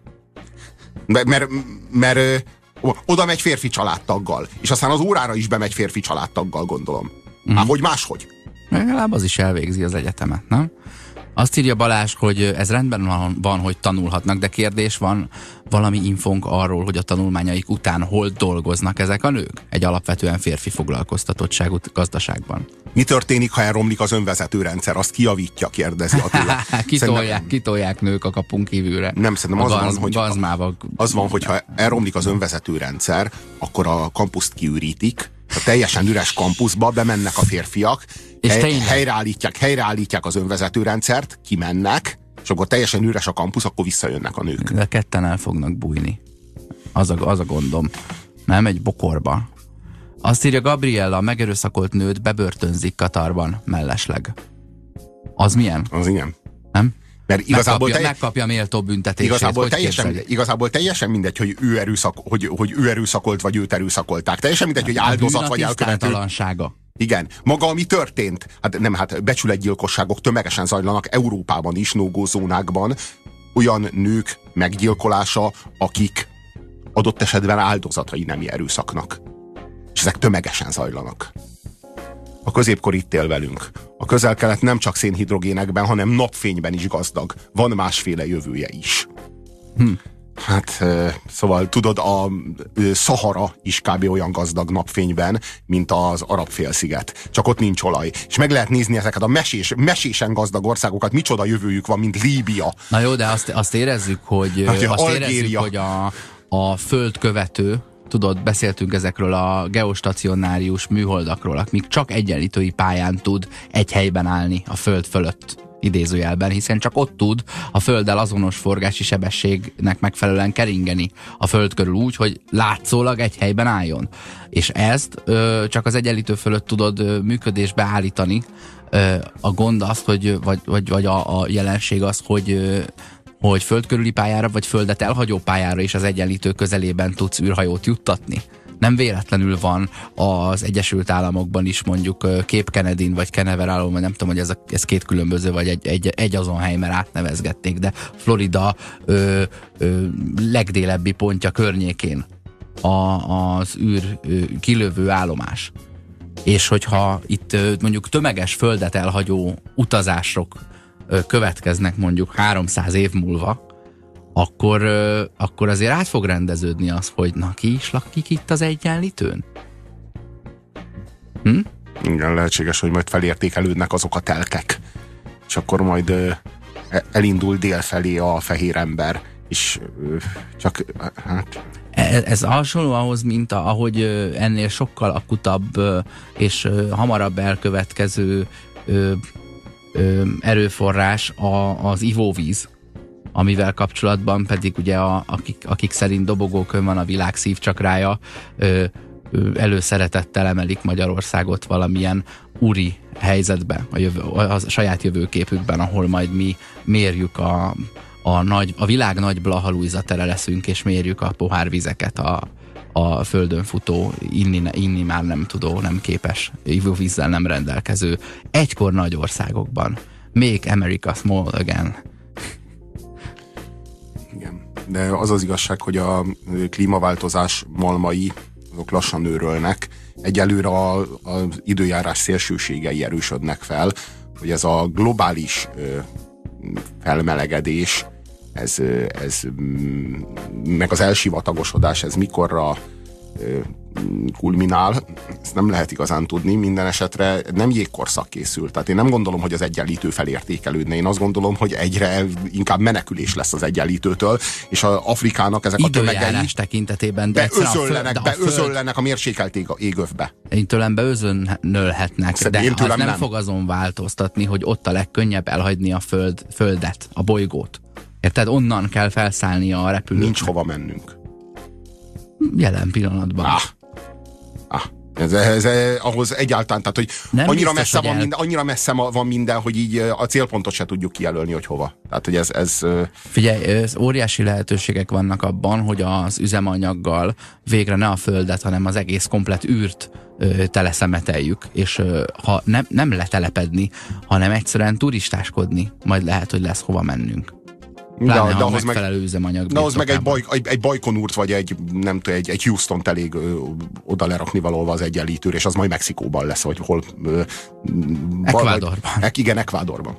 [SPEAKER 2] Mert oda megy férfi családtaggal, és aztán az órára is bemegy férfi családtaggal, gondolom. Hát hogy máshogy?
[SPEAKER 1] Legalább az is elvégzi az egyetemet, nem? Azt írja Balázs, hogy ez rendben van, hogy tanulhatnak, de kérdés, van valami infónk arról, hogy a tanulmányaik után hol dolgoznak ezek a nők? Egy alapvetően férfi foglalkoztatottságú gazdaságban.
[SPEAKER 2] Mi történik, ha elromlik az önvezető rendszer? Azt kijavítja, kérdezi Attila.
[SPEAKER 1] Kitolják nők a kapun kívülre.
[SPEAKER 2] Nem, szerintem az van, hogyha elromlik az önvezető rendszer, akkor a kampuszt kiürítik, a teljesen üres kampuszba bemennek a férfiak, és helyreállítják az önvezető rendszert, kimennek, és akkor teljesen üres a kampusz, akkor visszajönnek a nők.
[SPEAKER 1] De ketten el fognak bújni. Az a gondom. Nem egy bokorba. Azt írja Gabriella, a megerőszakolt nőt bebörtönzik Katarban mellesleg. Az milyen?
[SPEAKER 2] Az igen.
[SPEAKER 1] Nem?
[SPEAKER 2] Mert igazából
[SPEAKER 1] megkapja méltó büntetését.
[SPEAKER 2] Igazából teljesen mindegy, hogy ő erőszakolt, vagy őt erőszakolták. Teljesen mindegy, hogy áldozat vagy elkövető. Igen. Maga, ami történt, hát becsületgyilkosságok tömegesen zajlanak Európában is, no-go zónákban, olyan nők meggyilkolása, akik adott esetben áldozatai nemi erőszaknak. És ezek tömegesen zajlanak. A középkor itt él velünk. A Közel-Kelet nem csak szénhidrogénekben, hanem napfényben is gazdag. Van másféle jövője is. Hát, szóval tudod, a Szahara is kb. Olyan gazdag napfényben, mint az Arab-félsziget. Csak ott nincs olaj. És meg lehet nézni ezeket a mesésen gazdag országokat, micsoda jövőjük van, mint Líbia.
[SPEAKER 1] Na jó, de azt érezzük, hogy, a földkövető, tudod, beszéltünk ezekről a geostacionárius műholdakról, amik csak egyenlítői pályán tud egy helyben állni a föld fölött. idézőjelben, hiszen csak ott tud a Földdel azonos forgási sebességnek megfelelően keringeni a Föld körül úgy, hogy látszólag egy helyben álljon. És ezt csak az egyenlítő fölött tudod működésbe állítani. A gond az, hogy, vagy a jelenség az, hogy föld körüli pályára, vagy földet elhagyó pályára is az egyenlítő közelében tudsz űrhajót juttatni. Nem véletlenül van az Egyesült Államokban is mondjuk Cape Kennedyn, vagy Canaveral, vagy nem tudom, hogy ez két különböző, vagy egy azon hely, mert átnevezgették, de Florida legdélebbi pontja környékén az űr kilövő állomás. És hogyha itt mondjuk tömeges földet elhagyó utazások következnek mondjuk 300 év múlva, akkor azért át fog rendeződni az, hogy na ki is lakik itt az egyenlítőn?
[SPEAKER 2] Igen, lehetséges, hogy majd felértékelődnek azok a telkek. És akkor majd elindul dél felé a fehér ember. És csak hát...
[SPEAKER 1] Ez hasonló ahhoz, mint ahogy ennél sokkal akutabb és hamarabb elkövetkező erőforrás az ivóvíz, amivel kapcsolatban pedig ugye akik szerint dobogókön van a világ szívcsakrája, előszeretettel emelik Magyarországot valamilyen uri helyzetbe, a saját jövőképükben, ahol majd mi mérjük a világ nagy Blaha-Lujza tere leszünk, és mérjük a pohárvizeket a földön futó, inni már nem tudó, nem képes, ivóvízzel nem rendelkező, egykor nagy országokban. Make America small again.
[SPEAKER 2] Igen. De az az igazság, hogy a klímaváltozás malmai azok lassan őrölnek. Egyelőre az időjárás szélsőségei erősödnek fel, hogy ez a globális felmelegedés, ez meg az elsivatagosodás, ez mikorra kulminál, ezt nem lehet igazán tudni, minden esetre nem jégkorszak készül. Tehát én nem gondolom, hogy az egyenlítő felértékelődne. Én azt gondolom, hogy egyre inkább menekülés lesz az egyenlítőtől, és az Afrikának ezek a tömegei
[SPEAKER 1] tekintetében
[SPEAKER 2] beözöllenek a mérsékelt égövbe.
[SPEAKER 1] Én tőlem beözönölhetnek, de az nem fog azon változtatni, hogy ott a legkönnyebb elhagyni a földet, a bolygót. Érted? Onnan kell felszállnia a repülőknek.
[SPEAKER 2] Nincs hova mennünk.
[SPEAKER 1] Jelen pillanatban.
[SPEAKER 2] Ez ahhoz egyáltalán, tehát hogy annyira messze van minden, hogy így a célpontot se tudjuk kijelölni, hogy hova. Tehát, hogy ez...
[SPEAKER 1] Figyelj, óriási lehetőségek vannak abban, hogy az üzemanyaggal végre ne a földet, hanem az egész komplett űrt teleszemeteljük, és ha nem letelepedni, hanem egyszerűen turistáskodni, majd lehet, hogy lesz hova mennünk.
[SPEAKER 2] De ahhoz meg
[SPEAKER 1] egy
[SPEAKER 2] Bajkonurt vagy egy Houston elég oda lerakni valahol az egyenlítőre, és az majd Mexikóban lesz, vagy hol...
[SPEAKER 1] Ekvádorban.
[SPEAKER 2] Igen, Ekvádorban.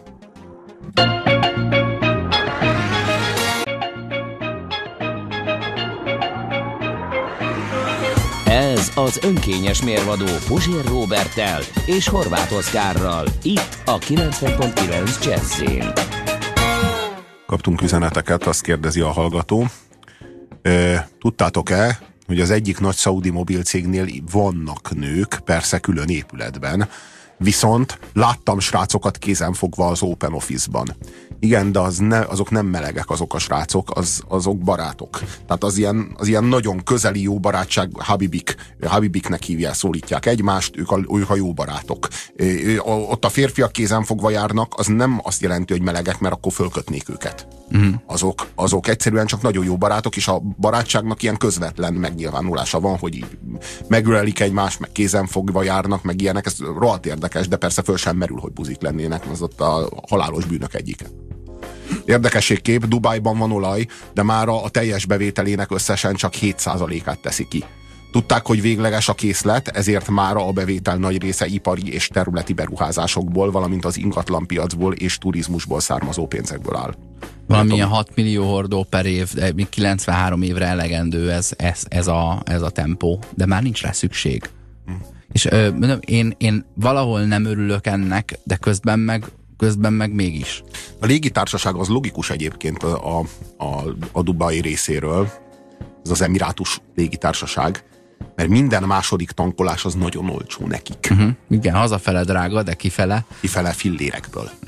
[SPEAKER 3] Ez az önkényes mérvadó Puzsér Róberttel és Horváth Oszkárral, itt a 90.9 Jazzyn.
[SPEAKER 2] Kaptunk üzeneteket, azt kérdezi a hallgató. Tudtátok-e, hogy az egyik nagy szaudi mobilcégnél vannak nők, persze külön épületben, viszont láttam srácokat kézenfogva az Open Office-ban. Igen, de azok nem melegek, azok a srácok, azok barátok. Tehát az ilyen nagyon közeli jó barátság, habibiknek hívják, szólítják egymást, ők a jó barátok. Ott a férfiak kézenfogva járnak, az nem azt jelenti, hogy melegek, mert akkor fölkötnék őket. Azok egyszerűen csak nagyon jó barátok, és a barátságnak ilyen közvetlen megnyilvánulása van, hogy így megölelik egymást, meg kézenfogva járnak, meg ilyenek, ez rohadt érdekes, de persze föl sem merül, hogy buzik lennének, az ott a halálos bűnök egyike. Érdekességkép, Dubájban van olaj, de már a teljes bevételének összesen csak 7%-át teszi ki. Tudták, hogy végleges a készlet, ezért mára a bevétel nagy része ipari és területi beruházásokból, valamint az ingatlanpiacból és turizmusból származó pénzekből áll.
[SPEAKER 1] Valamilyen 6 millió hordó per év, de 93 évre elegendő ez a tempó, de már nincs rá szükség. És én valahol nem örülök ennek, de közben meg mégis.
[SPEAKER 2] A légitársaság az logikus egyébként a Dubai részéről, ez az Emirátus légitársaság, mert minden második tankolás az nagyon olcsó nekik.
[SPEAKER 1] Igen, hazafele drága, de kifele?
[SPEAKER 2] Kifele fillérekből.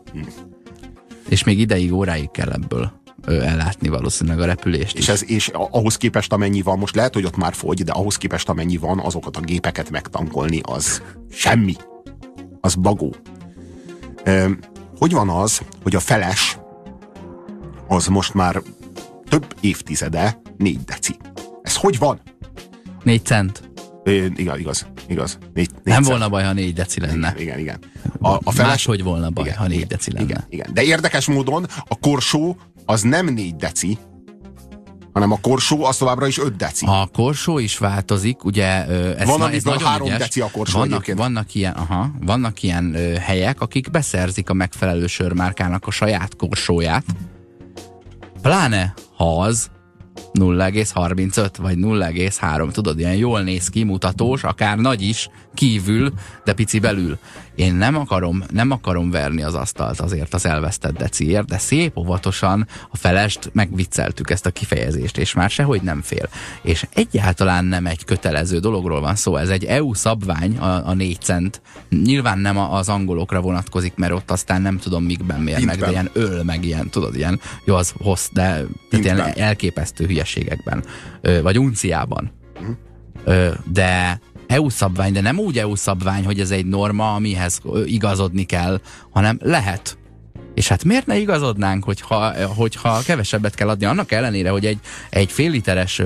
[SPEAKER 1] És még ideig, óráig kell ebből ellátni valószínűleg a repülést is.
[SPEAKER 2] És ahhoz képest amennyi van, most lehet, hogy ott már fogy, de ahhoz képest amennyi van, azokat a gépeket megtankolni, az semmi. Az bagó. Hogy van az, hogy a feles az most már több évtizede 4 deci? Ez hogy van?
[SPEAKER 1] 4 cent.
[SPEAKER 2] Igaz. 4
[SPEAKER 1] nem
[SPEAKER 2] cent.
[SPEAKER 1] volna baj, ha 4 deci lenne.
[SPEAKER 2] Igen.
[SPEAKER 1] A feles... Máshogy volna baj, ha 4 deci lenne.
[SPEAKER 2] Igen. De érdekes módon a korsó az nem 4 deci, hanem a korsó az továbbra is 5 deci.
[SPEAKER 1] A korsó is változik, ugye
[SPEAKER 2] van, amikor 3 deci a korsó egyébként.
[SPEAKER 1] Vannak ilyen helyek, akik beszerzik a megfelelő sörmárkának a saját korsóját, pláne ha az 0,35 vagy 0,3, tudod, ilyen jól néz ki, mutatós, akár nagy is, kívül, de pici belül. Én nem akarom verni az asztalt azért az elvesztett deciért, de szép óvatosan a felest megvicceltük ezt a kifejezést, és már sehogy nem fél. És egyáltalán nem egy kötelező dologról van szó, ez egy EU szabvány, a 4 cent. Nyilván nem az angolokra vonatkozik, mert ott aztán nem tudom mikben mérnek, de ilyen meg ilyen, tudod, ilyen, jó, az hossz, de ilyen elképesztő hülyeségekben, vagy unciában. De EU szabvány, de nem úgy EU szabvány, hogy ez egy norma, amihez igazodni kell, hanem lehet. És hát miért ne igazodnánk, hogyha kevesebbet kell adni, annak ellenére, hogy egy fél literes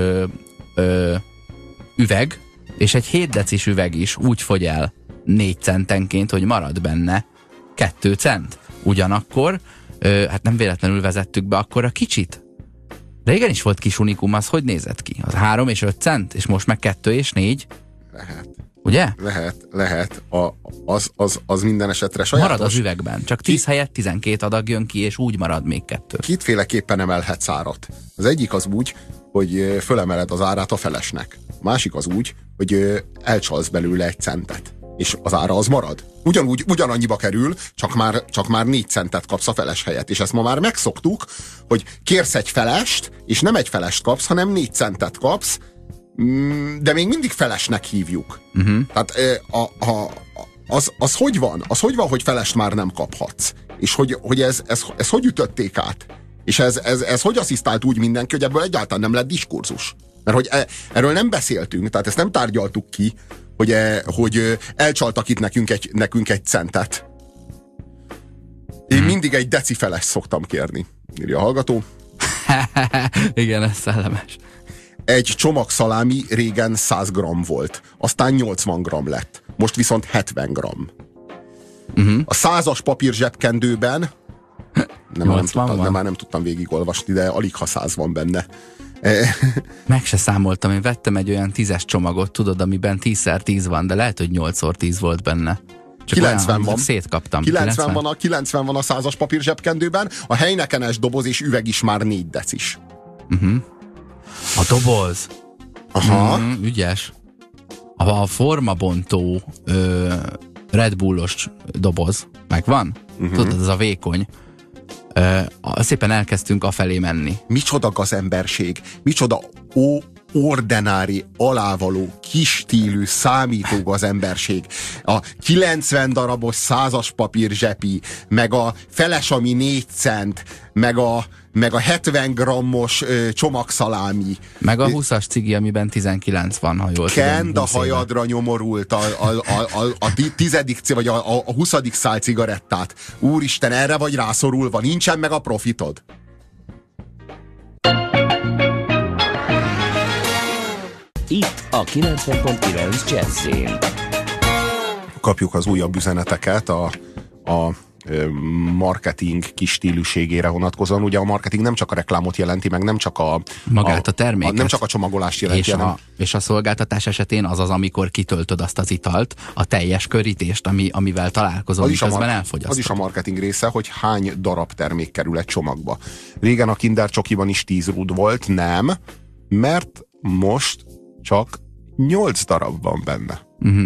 [SPEAKER 1] üveg, és egy 7 decis üveg is úgy fogy el 4 centenként, hogy marad benne 2 cent. Ugyanakkor, hát nem véletlenül vezettük be akkor a kicsit. Régen is volt kis unikum, az hogy nézett ki? Az 3 és 5 cent, és most meg 2 és 4?
[SPEAKER 2] Lehet.
[SPEAKER 1] Ugye?
[SPEAKER 2] Lehet. Az minden esetre sajátos.
[SPEAKER 1] Marad az üvegben, csak 10 helyett 12 adag jön ki, és úgy marad még 2.
[SPEAKER 2] Kétféleképpen emelhetsz árat. Az egyik az úgy, hogy fölemeled az árát a felesnek. A másik az úgy, hogy elcsalsz belőle 1 centet. És az ára az marad. Ugyanannyiba kerül, csak már 4 centet kapsz a feles helyett. És ezt ma már megszoktuk, hogy kérsz egy felest, és nem egy felest kapsz, hanem 4 centet kapsz, de még mindig felesnek hívjuk. Tehát az hogy van? Az hogy van, hogy felest már nem kaphatsz? És hogy ez hogy ütötték át? És ez hogy asszisztált úgy mindenki, hogy ebből egyáltalán nem lett diskurzus? Mert hogy erről nem beszéltünk, tehát ezt nem tárgyaltuk ki, hogy elcsaltak itt nekünk 1 centet. Én mindig egy deci felest szoktam kérni, írja a hallgató.
[SPEAKER 1] Igen, ez szellemes.
[SPEAKER 2] Egy csomag szalámi régen 100 g volt, aztán 80 g lett, most viszont 70 g. A 100-as papír zsebkendőben nem tudtam végigolvasni, de alig ha 100 van benne.
[SPEAKER 1] Meg se számoltam, én vettem egy olyan 10-es csomagot, tudod, amiben 10x10 van, de lehet, hogy 8x10 volt benne. Csak
[SPEAKER 2] 90
[SPEAKER 1] olyan,
[SPEAKER 2] van.
[SPEAKER 1] Szétkaptam.
[SPEAKER 2] 90 van a 100-as papír zsebkendőben, a Heinekenes doboz és üveg is már 4 decis.
[SPEAKER 1] A doboz.
[SPEAKER 2] Aha.
[SPEAKER 1] Ügyes. A formabontó Red Bullos doboz megvan? Tudod, ez a vékony. Szépen elkezdtünk afelé menni.
[SPEAKER 2] Micsoda gazemberség, micsoda ordinári, alávaló, kis stílű, számító gazemberség. A 90 darabos 100-as papír zsepi, meg a feles, ami 4 cent, meg a 70 grammos csomagszalámi.
[SPEAKER 1] Meg a 20-as cigi, amiben 19 van, ha jól tudom.
[SPEAKER 2] Kend a hajadra nyomorult a 10. vagy a 20. szál cigarettát. Úristen, erre vagy rászorulva, nincsen meg a profitod.
[SPEAKER 3] Itt a 90.9 Jazzin.
[SPEAKER 2] Kapjuk az újabb üzeneteket a marketing kis stílűségére vonatkozóan. Ugye a marketing nem csak a reklámot jelenti, meg nem csak
[SPEAKER 1] magát a terméket.
[SPEAKER 2] Nem csak a csomagolást jelenti.
[SPEAKER 1] És a szolgáltatás esetén az, amikor kitöltöd azt az italt, a teljes körítést, amivel találkozol, miközben elfogyasztod.
[SPEAKER 2] Az is a marketing része, hogy hány darab termék kerül egy csomagba. Régen a Kinder csokiban is 10 rúd volt, nem, mert most csak 8 darab van benne.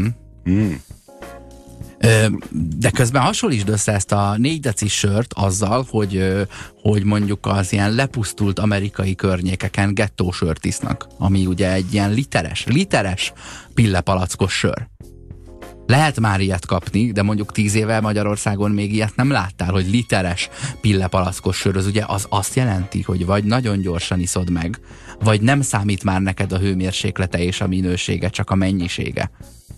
[SPEAKER 1] De közben hasonlítsd össze ezt a 4 decis sört azzal, hogy mondjuk az ilyen lepusztult amerikai környékeken gettósört isznak, ami ugye egy ilyen literes pillepalackos sör. Lehet már ilyet kapni, de mondjuk 10 éve Magyarországon még ilyet nem láttál, hogy literes pillepalackos sör, az ugye az azt jelenti, hogy vagy nagyon gyorsan iszod meg, vagy nem számít már neked a hőmérséklete és a minősége, csak a mennyisége.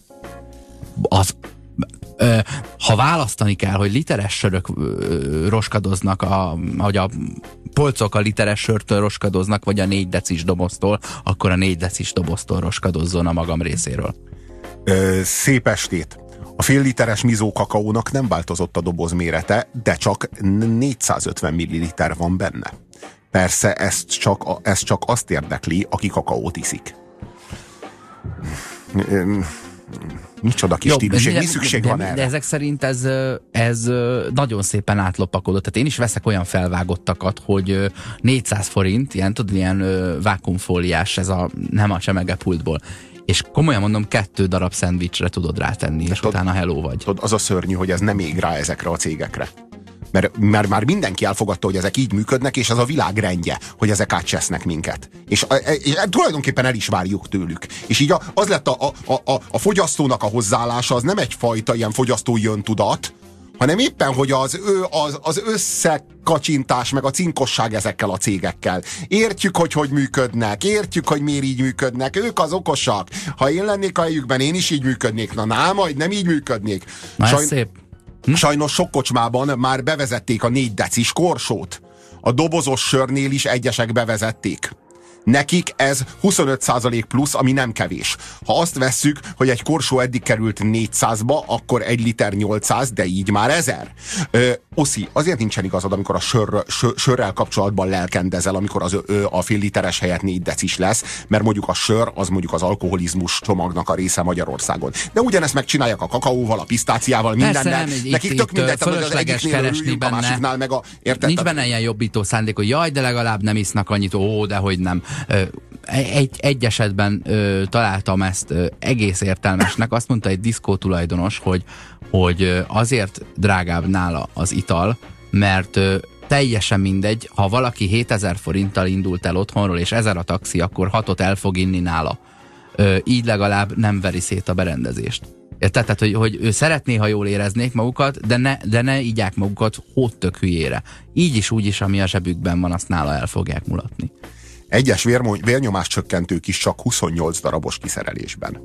[SPEAKER 1] Ha választani kell, hogy literes sörök roskadoznak, hogy a polcok a literes sörtől roskadoznak, vagy a 4 decis doboztól, akkor a 4 decis doboztól roskadozzon a magam részéről.
[SPEAKER 2] Szép estét! A fél literes mizó kakaónak nem változott a doboz mérete, de csak 450 ml van benne. Persze ez csak azt érdekli, aki kakaót iszik. Micsoda kis stíluség, mi szükség van erre?
[SPEAKER 1] De ezek szerint ez nagyon szépen átlopakodott. Tehát én is veszek olyan felvágottakat, hogy 400 forint, ilyen vákuumfóliás, nem a csemegepultból. És komolyan mondom, 2 darab szendvicsre tudod rátenni, és utána hello vagy.
[SPEAKER 2] Az a szörnyű, hogy ez nem ég rá ezekre a cégekre. Mert már mindenki elfogadta, hogy ezek így működnek, és ez a világ rendje, hogy ezek átcsesznek minket. És tulajdonképpen el is várjuk tőlük. És így az lett a fogyasztónak a hozzáállása, az nem egyfajta ilyen fogyasztói öntudat, hanem éppen, hogy az összekacsintás, meg a cinkosság ezekkel a cégekkel. Értjük, hogy működnek, értjük, hogy miért így működnek, ők az okosak. Ha én lennék a helyükben, én is így működnék. Majd nem így működnék.
[SPEAKER 1] Szép.
[SPEAKER 2] Sajnos sok kocsmában már bevezették a 4 decis korsót. A dobozos sörnél is egyesek bevezették. Nekik ez 25% plusz, ami nem kevés. Ha azt vesszük, hogy egy korsó eddig került 400-ba, akkor 1 liter 800, de így már 1000. Oszi, azért nincsen igazad, amikor a sörrel kapcsolatban lelkendezel, amikor a fél literes helyett 4 decis lesz, mert mondjuk a sör, az mondjuk az alkoholizmus csomagnak a része Magyarországon. De ugyanezt megcsinálják a kakaóval, a pisztáciával, mindennel. Nekik tök mindegy, hogy az egyiknél örüljünk, a másiknál meg érted?
[SPEAKER 1] Nincs benne ilyen jobbító szándék, hogy jaj, de legalább nem isznak annyit, de hogy nem. Egy esetben találtam ezt egész értelmesnek. Azt mondta egy diszkó tulajdonos, hogy azért drágább nála az ital, mert teljesen mindegy, ha valaki 7000 forinttal indult el otthonról, és 1000 a taxi, akkor 6-ot el fog inni nála. Így legalább nem veri szét a berendezést. Tehát, hogy ő szeretné, ha jól éreznék magukat, de ne igyák magukat hóttök hülyére. Így is, úgy is, ami a zsebükben van, azt nála el fogják mulatni.
[SPEAKER 2] Egyes vérnyomás csökkentők is csak 28 darabos kiszerelésben.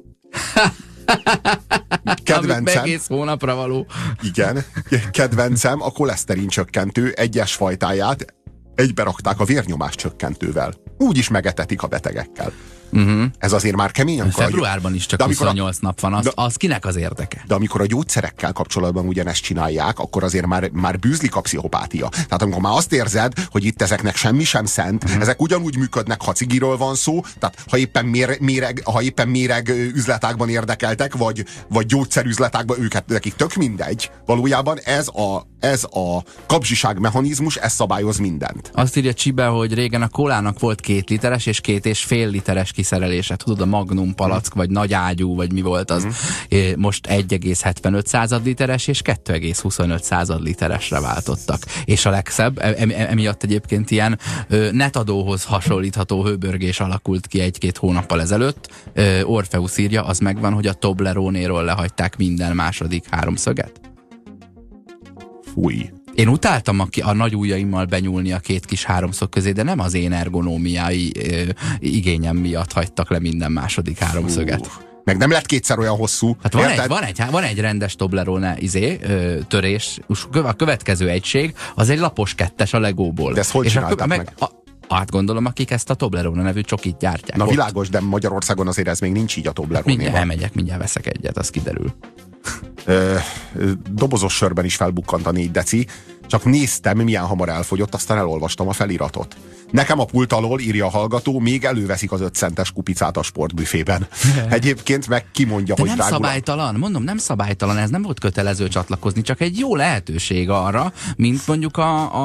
[SPEAKER 2] Kedvencem,
[SPEAKER 1] egész hónapra való.
[SPEAKER 2] Igen, kedvencem a koleszterin csökkentő egyes fajtáját egybe rakták a vérnyomás csökkentővel. Úgy is megetetik a betegekkel. Ez azért már kemény.
[SPEAKER 1] Februárban is csak 28 nap van, az kinek az érdeke?
[SPEAKER 2] De amikor a gyógyszerekkel kapcsolatban ugyanezt csinálják, akkor azért már bűzlik a pszichopátia. Tehát amikor már azt érzed, hogy itt ezeknek semmi sem szent, ezek ugyanúgy működnek, ha cigiről van szó, tehát ha éppen méreg üzletágban érdekeltek, vagy gyógyszerüzletákban, nekik tök mindegy. Valójában ez a kapzsiság mechanizmus, ez szabályoz mindent.
[SPEAKER 1] Azt írja Csibe, hogy régen a kólának volt 2 literes és 2,5 literes kiszerelése. Tudod, a Magnum palack, vagy nagy ágyú, vagy mi volt az. Most 1,75 literes és 2,25 literesre váltottak. És a legszebb, emiatt egyébként ilyen netadóhoz hasonlítható hőbörgés alakult ki 1-2 hónappal ezelőtt. Orpheus írja, az megvan, hogy a Toblerone-ról lehagyták minden második háromszöget.
[SPEAKER 2] Fúj.
[SPEAKER 1] Én utáltam a nagy ujjaimmal benyúlni a 2 kis háromszög közé, de nem az én ergonómiai igényem miatt hagytak le minden második háromszöget.
[SPEAKER 2] Meg nem lett 2-szer olyan hosszú.
[SPEAKER 1] Hát van egy rendes Toblerone törés, a következő egység az egy lapos 2-es a Legóból.
[SPEAKER 2] De ezt hogy csinálták meg?
[SPEAKER 1] Hát gondolom, akik ezt a Toblerone nevű csokit gyártják.
[SPEAKER 2] Na világos, de Magyarországon azért ez még nincs így a Toblerone-ban.
[SPEAKER 1] Elmegyek, mindjárt veszek egyet, az kiderül.
[SPEAKER 2] Dobozos sörben is felbukkant a 4 deci, csak néztem, milyen hamar elfogyott, aztán elolvastam a feliratot. Nekem a pult alól, írja a hallgató, még előveszik az 5 centes kupicát a sportbüfében. Egyébként meg kimondja, hogy
[SPEAKER 1] nem
[SPEAKER 2] drágul.
[SPEAKER 1] Szabálytalan, mondom, nem szabálytalan, ez nem volt kötelező csatlakozni, csak egy jó lehetőség arra, mint mondjuk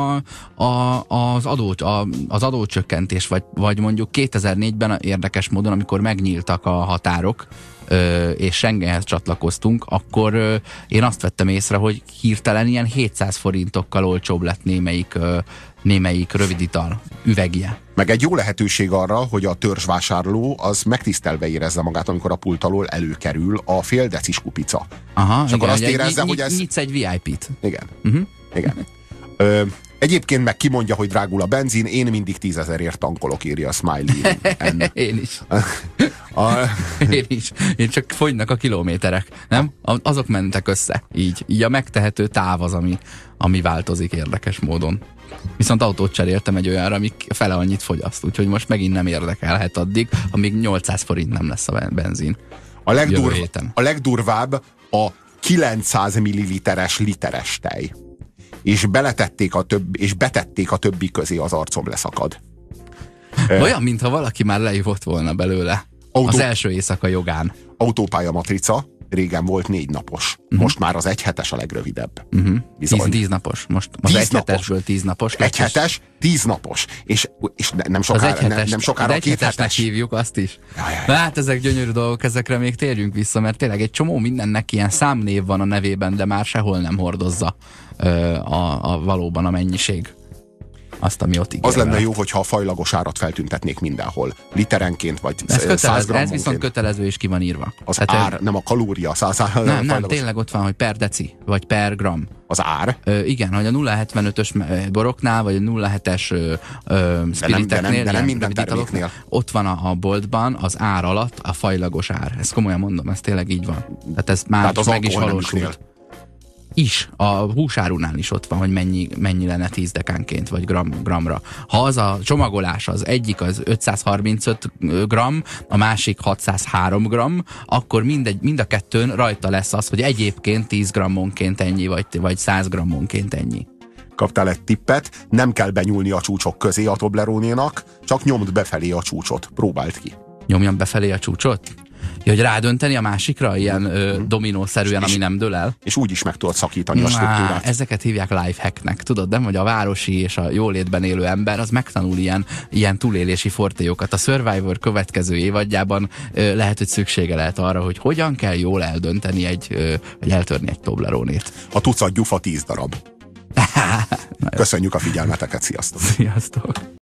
[SPEAKER 1] az adócsökkentés, vagy mondjuk 2004-ben érdekes módon, amikor megnyíltak a határok, és Schengenhez csatlakoztunk, akkor én azt vettem észre, hogy hirtelen ilyen 700 forintokkal olcsóbb lett némelyik rövidital üvegje.
[SPEAKER 2] Meg egy jó lehetőség arra, hogy a törzsvásárló az megtisztelve érezze magát, amikor a pult alól előkerül a fél decis kupica.
[SPEAKER 1] Aha,
[SPEAKER 2] és akkor azt érezze, hogy ez...
[SPEAKER 1] Nyitsz egy VIP-t.
[SPEAKER 2] Igen. Igen. Egyébként meg kimondja, hogy drágul a benzin, én mindig 10 000-ért tankolok, írja a Smiley.
[SPEAKER 1] Én is. Én is. Én csak fogynak a kilométerek, nem? Azok mentek össze. Így a megtehető táv az, ami változik érdekes módon. Viszont autót cseréltem egy olyanra, ami fele annyit fogyaszt, úgyhogy most megint nem érdekelhet addig, amíg 800 forint nem lesz a benzin.
[SPEAKER 2] A legdurvább a 900 milliliteres literes tej. És betették a többi közé, az arcom leszakad.
[SPEAKER 1] Olyan, mintha valaki már leívott volna belőle. Az első éjszaka jogán.
[SPEAKER 2] Autópálya matrica, régen volt 4 napos. Most már az 1 hetes a legrövidebb.
[SPEAKER 1] 10 napos. Most az 1 hetesből 10 napos.
[SPEAKER 2] 1 hetes, 10 napos. És nem sokára, nem sokára 2
[SPEAKER 1] hetesnek hívjuk azt is. Hát ezek gyönyörű dolgok, ezekre még térjünk vissza, mert tényleg egy csomó mindennek ilyen számnév van a nevében, de már sehol nem hordozza valóban a mennyiség. Azt, ami ott ígér.
[SPEAKER 2] Az lenne jó, hogyha a fajlagos árat feltüntetnék mindenhol. Literenként, vagy 100 grammonként.
[SPEAKER 1] Ez viszont kötelező, és ki van írva.
[SPEAKER 2] Az ár, nem a kalória.
[SPEAKER 1] Nem, tényleg ott van, hogy per deci, vagy per gram.
[SPEAKER 2] Az ár?
[SPEAKER 1] Igen, hogy a 0,75-ös boroknál, vagy a 0,7-es spiriteknél,
[SPEAKER 2] de nem minden terméknél.
[SPEAKER 1] Ott van a boltban az ár alatt a fajlagos ár. Ezt komolyan mondom, ez tényleg így van. Tehát ez már
[SPEAKER 2] tehát
[SPEAKER 1] meg is valósult. A húsárunál is ott van, hogy mennyi lenne 10 dekánként, vagy gramra. Ha az a csomagolás, az egyik az 535 gram, a másik 603 gram, akkor mind a kettőn rajta lesz az, hogy egyébként 10 grammonként ennyi, vagy 100 grammonként ennyi.
[SPEAKER 2] Kaptál egy tippet, nem kell benyúlni a csúcsok közé a Toblerone-nak, csak nyomd befelé a csúcsot. Próbáld ki.
[SPEAKER 1] Nyomjam befelé a csúcsot? Ja, hogy rádönteni a másikra, ilyen dominószerűen, ami nem dől el.
[SPEAKER 2] És úgy is meg tudod szakítani a struktúrát.
[SPEAKER 1] Ezeket hívják lifehacknek. Tudod, nem? Hogy a városi és a jólétben élő ember az megtanul ilyen túlélési fortéjokat. A Survivor következő évadjában lehet, hogy szüksége lehet arra, hogy hogyan kell jól eldönteni vagy eltörni egy Toblerone-t.
[SPEAKER 2] A tucat gyufa 10 darab. Köszönjük a figyelmeteket, sziasztok!
[SPEAKER 1] Sziasztok!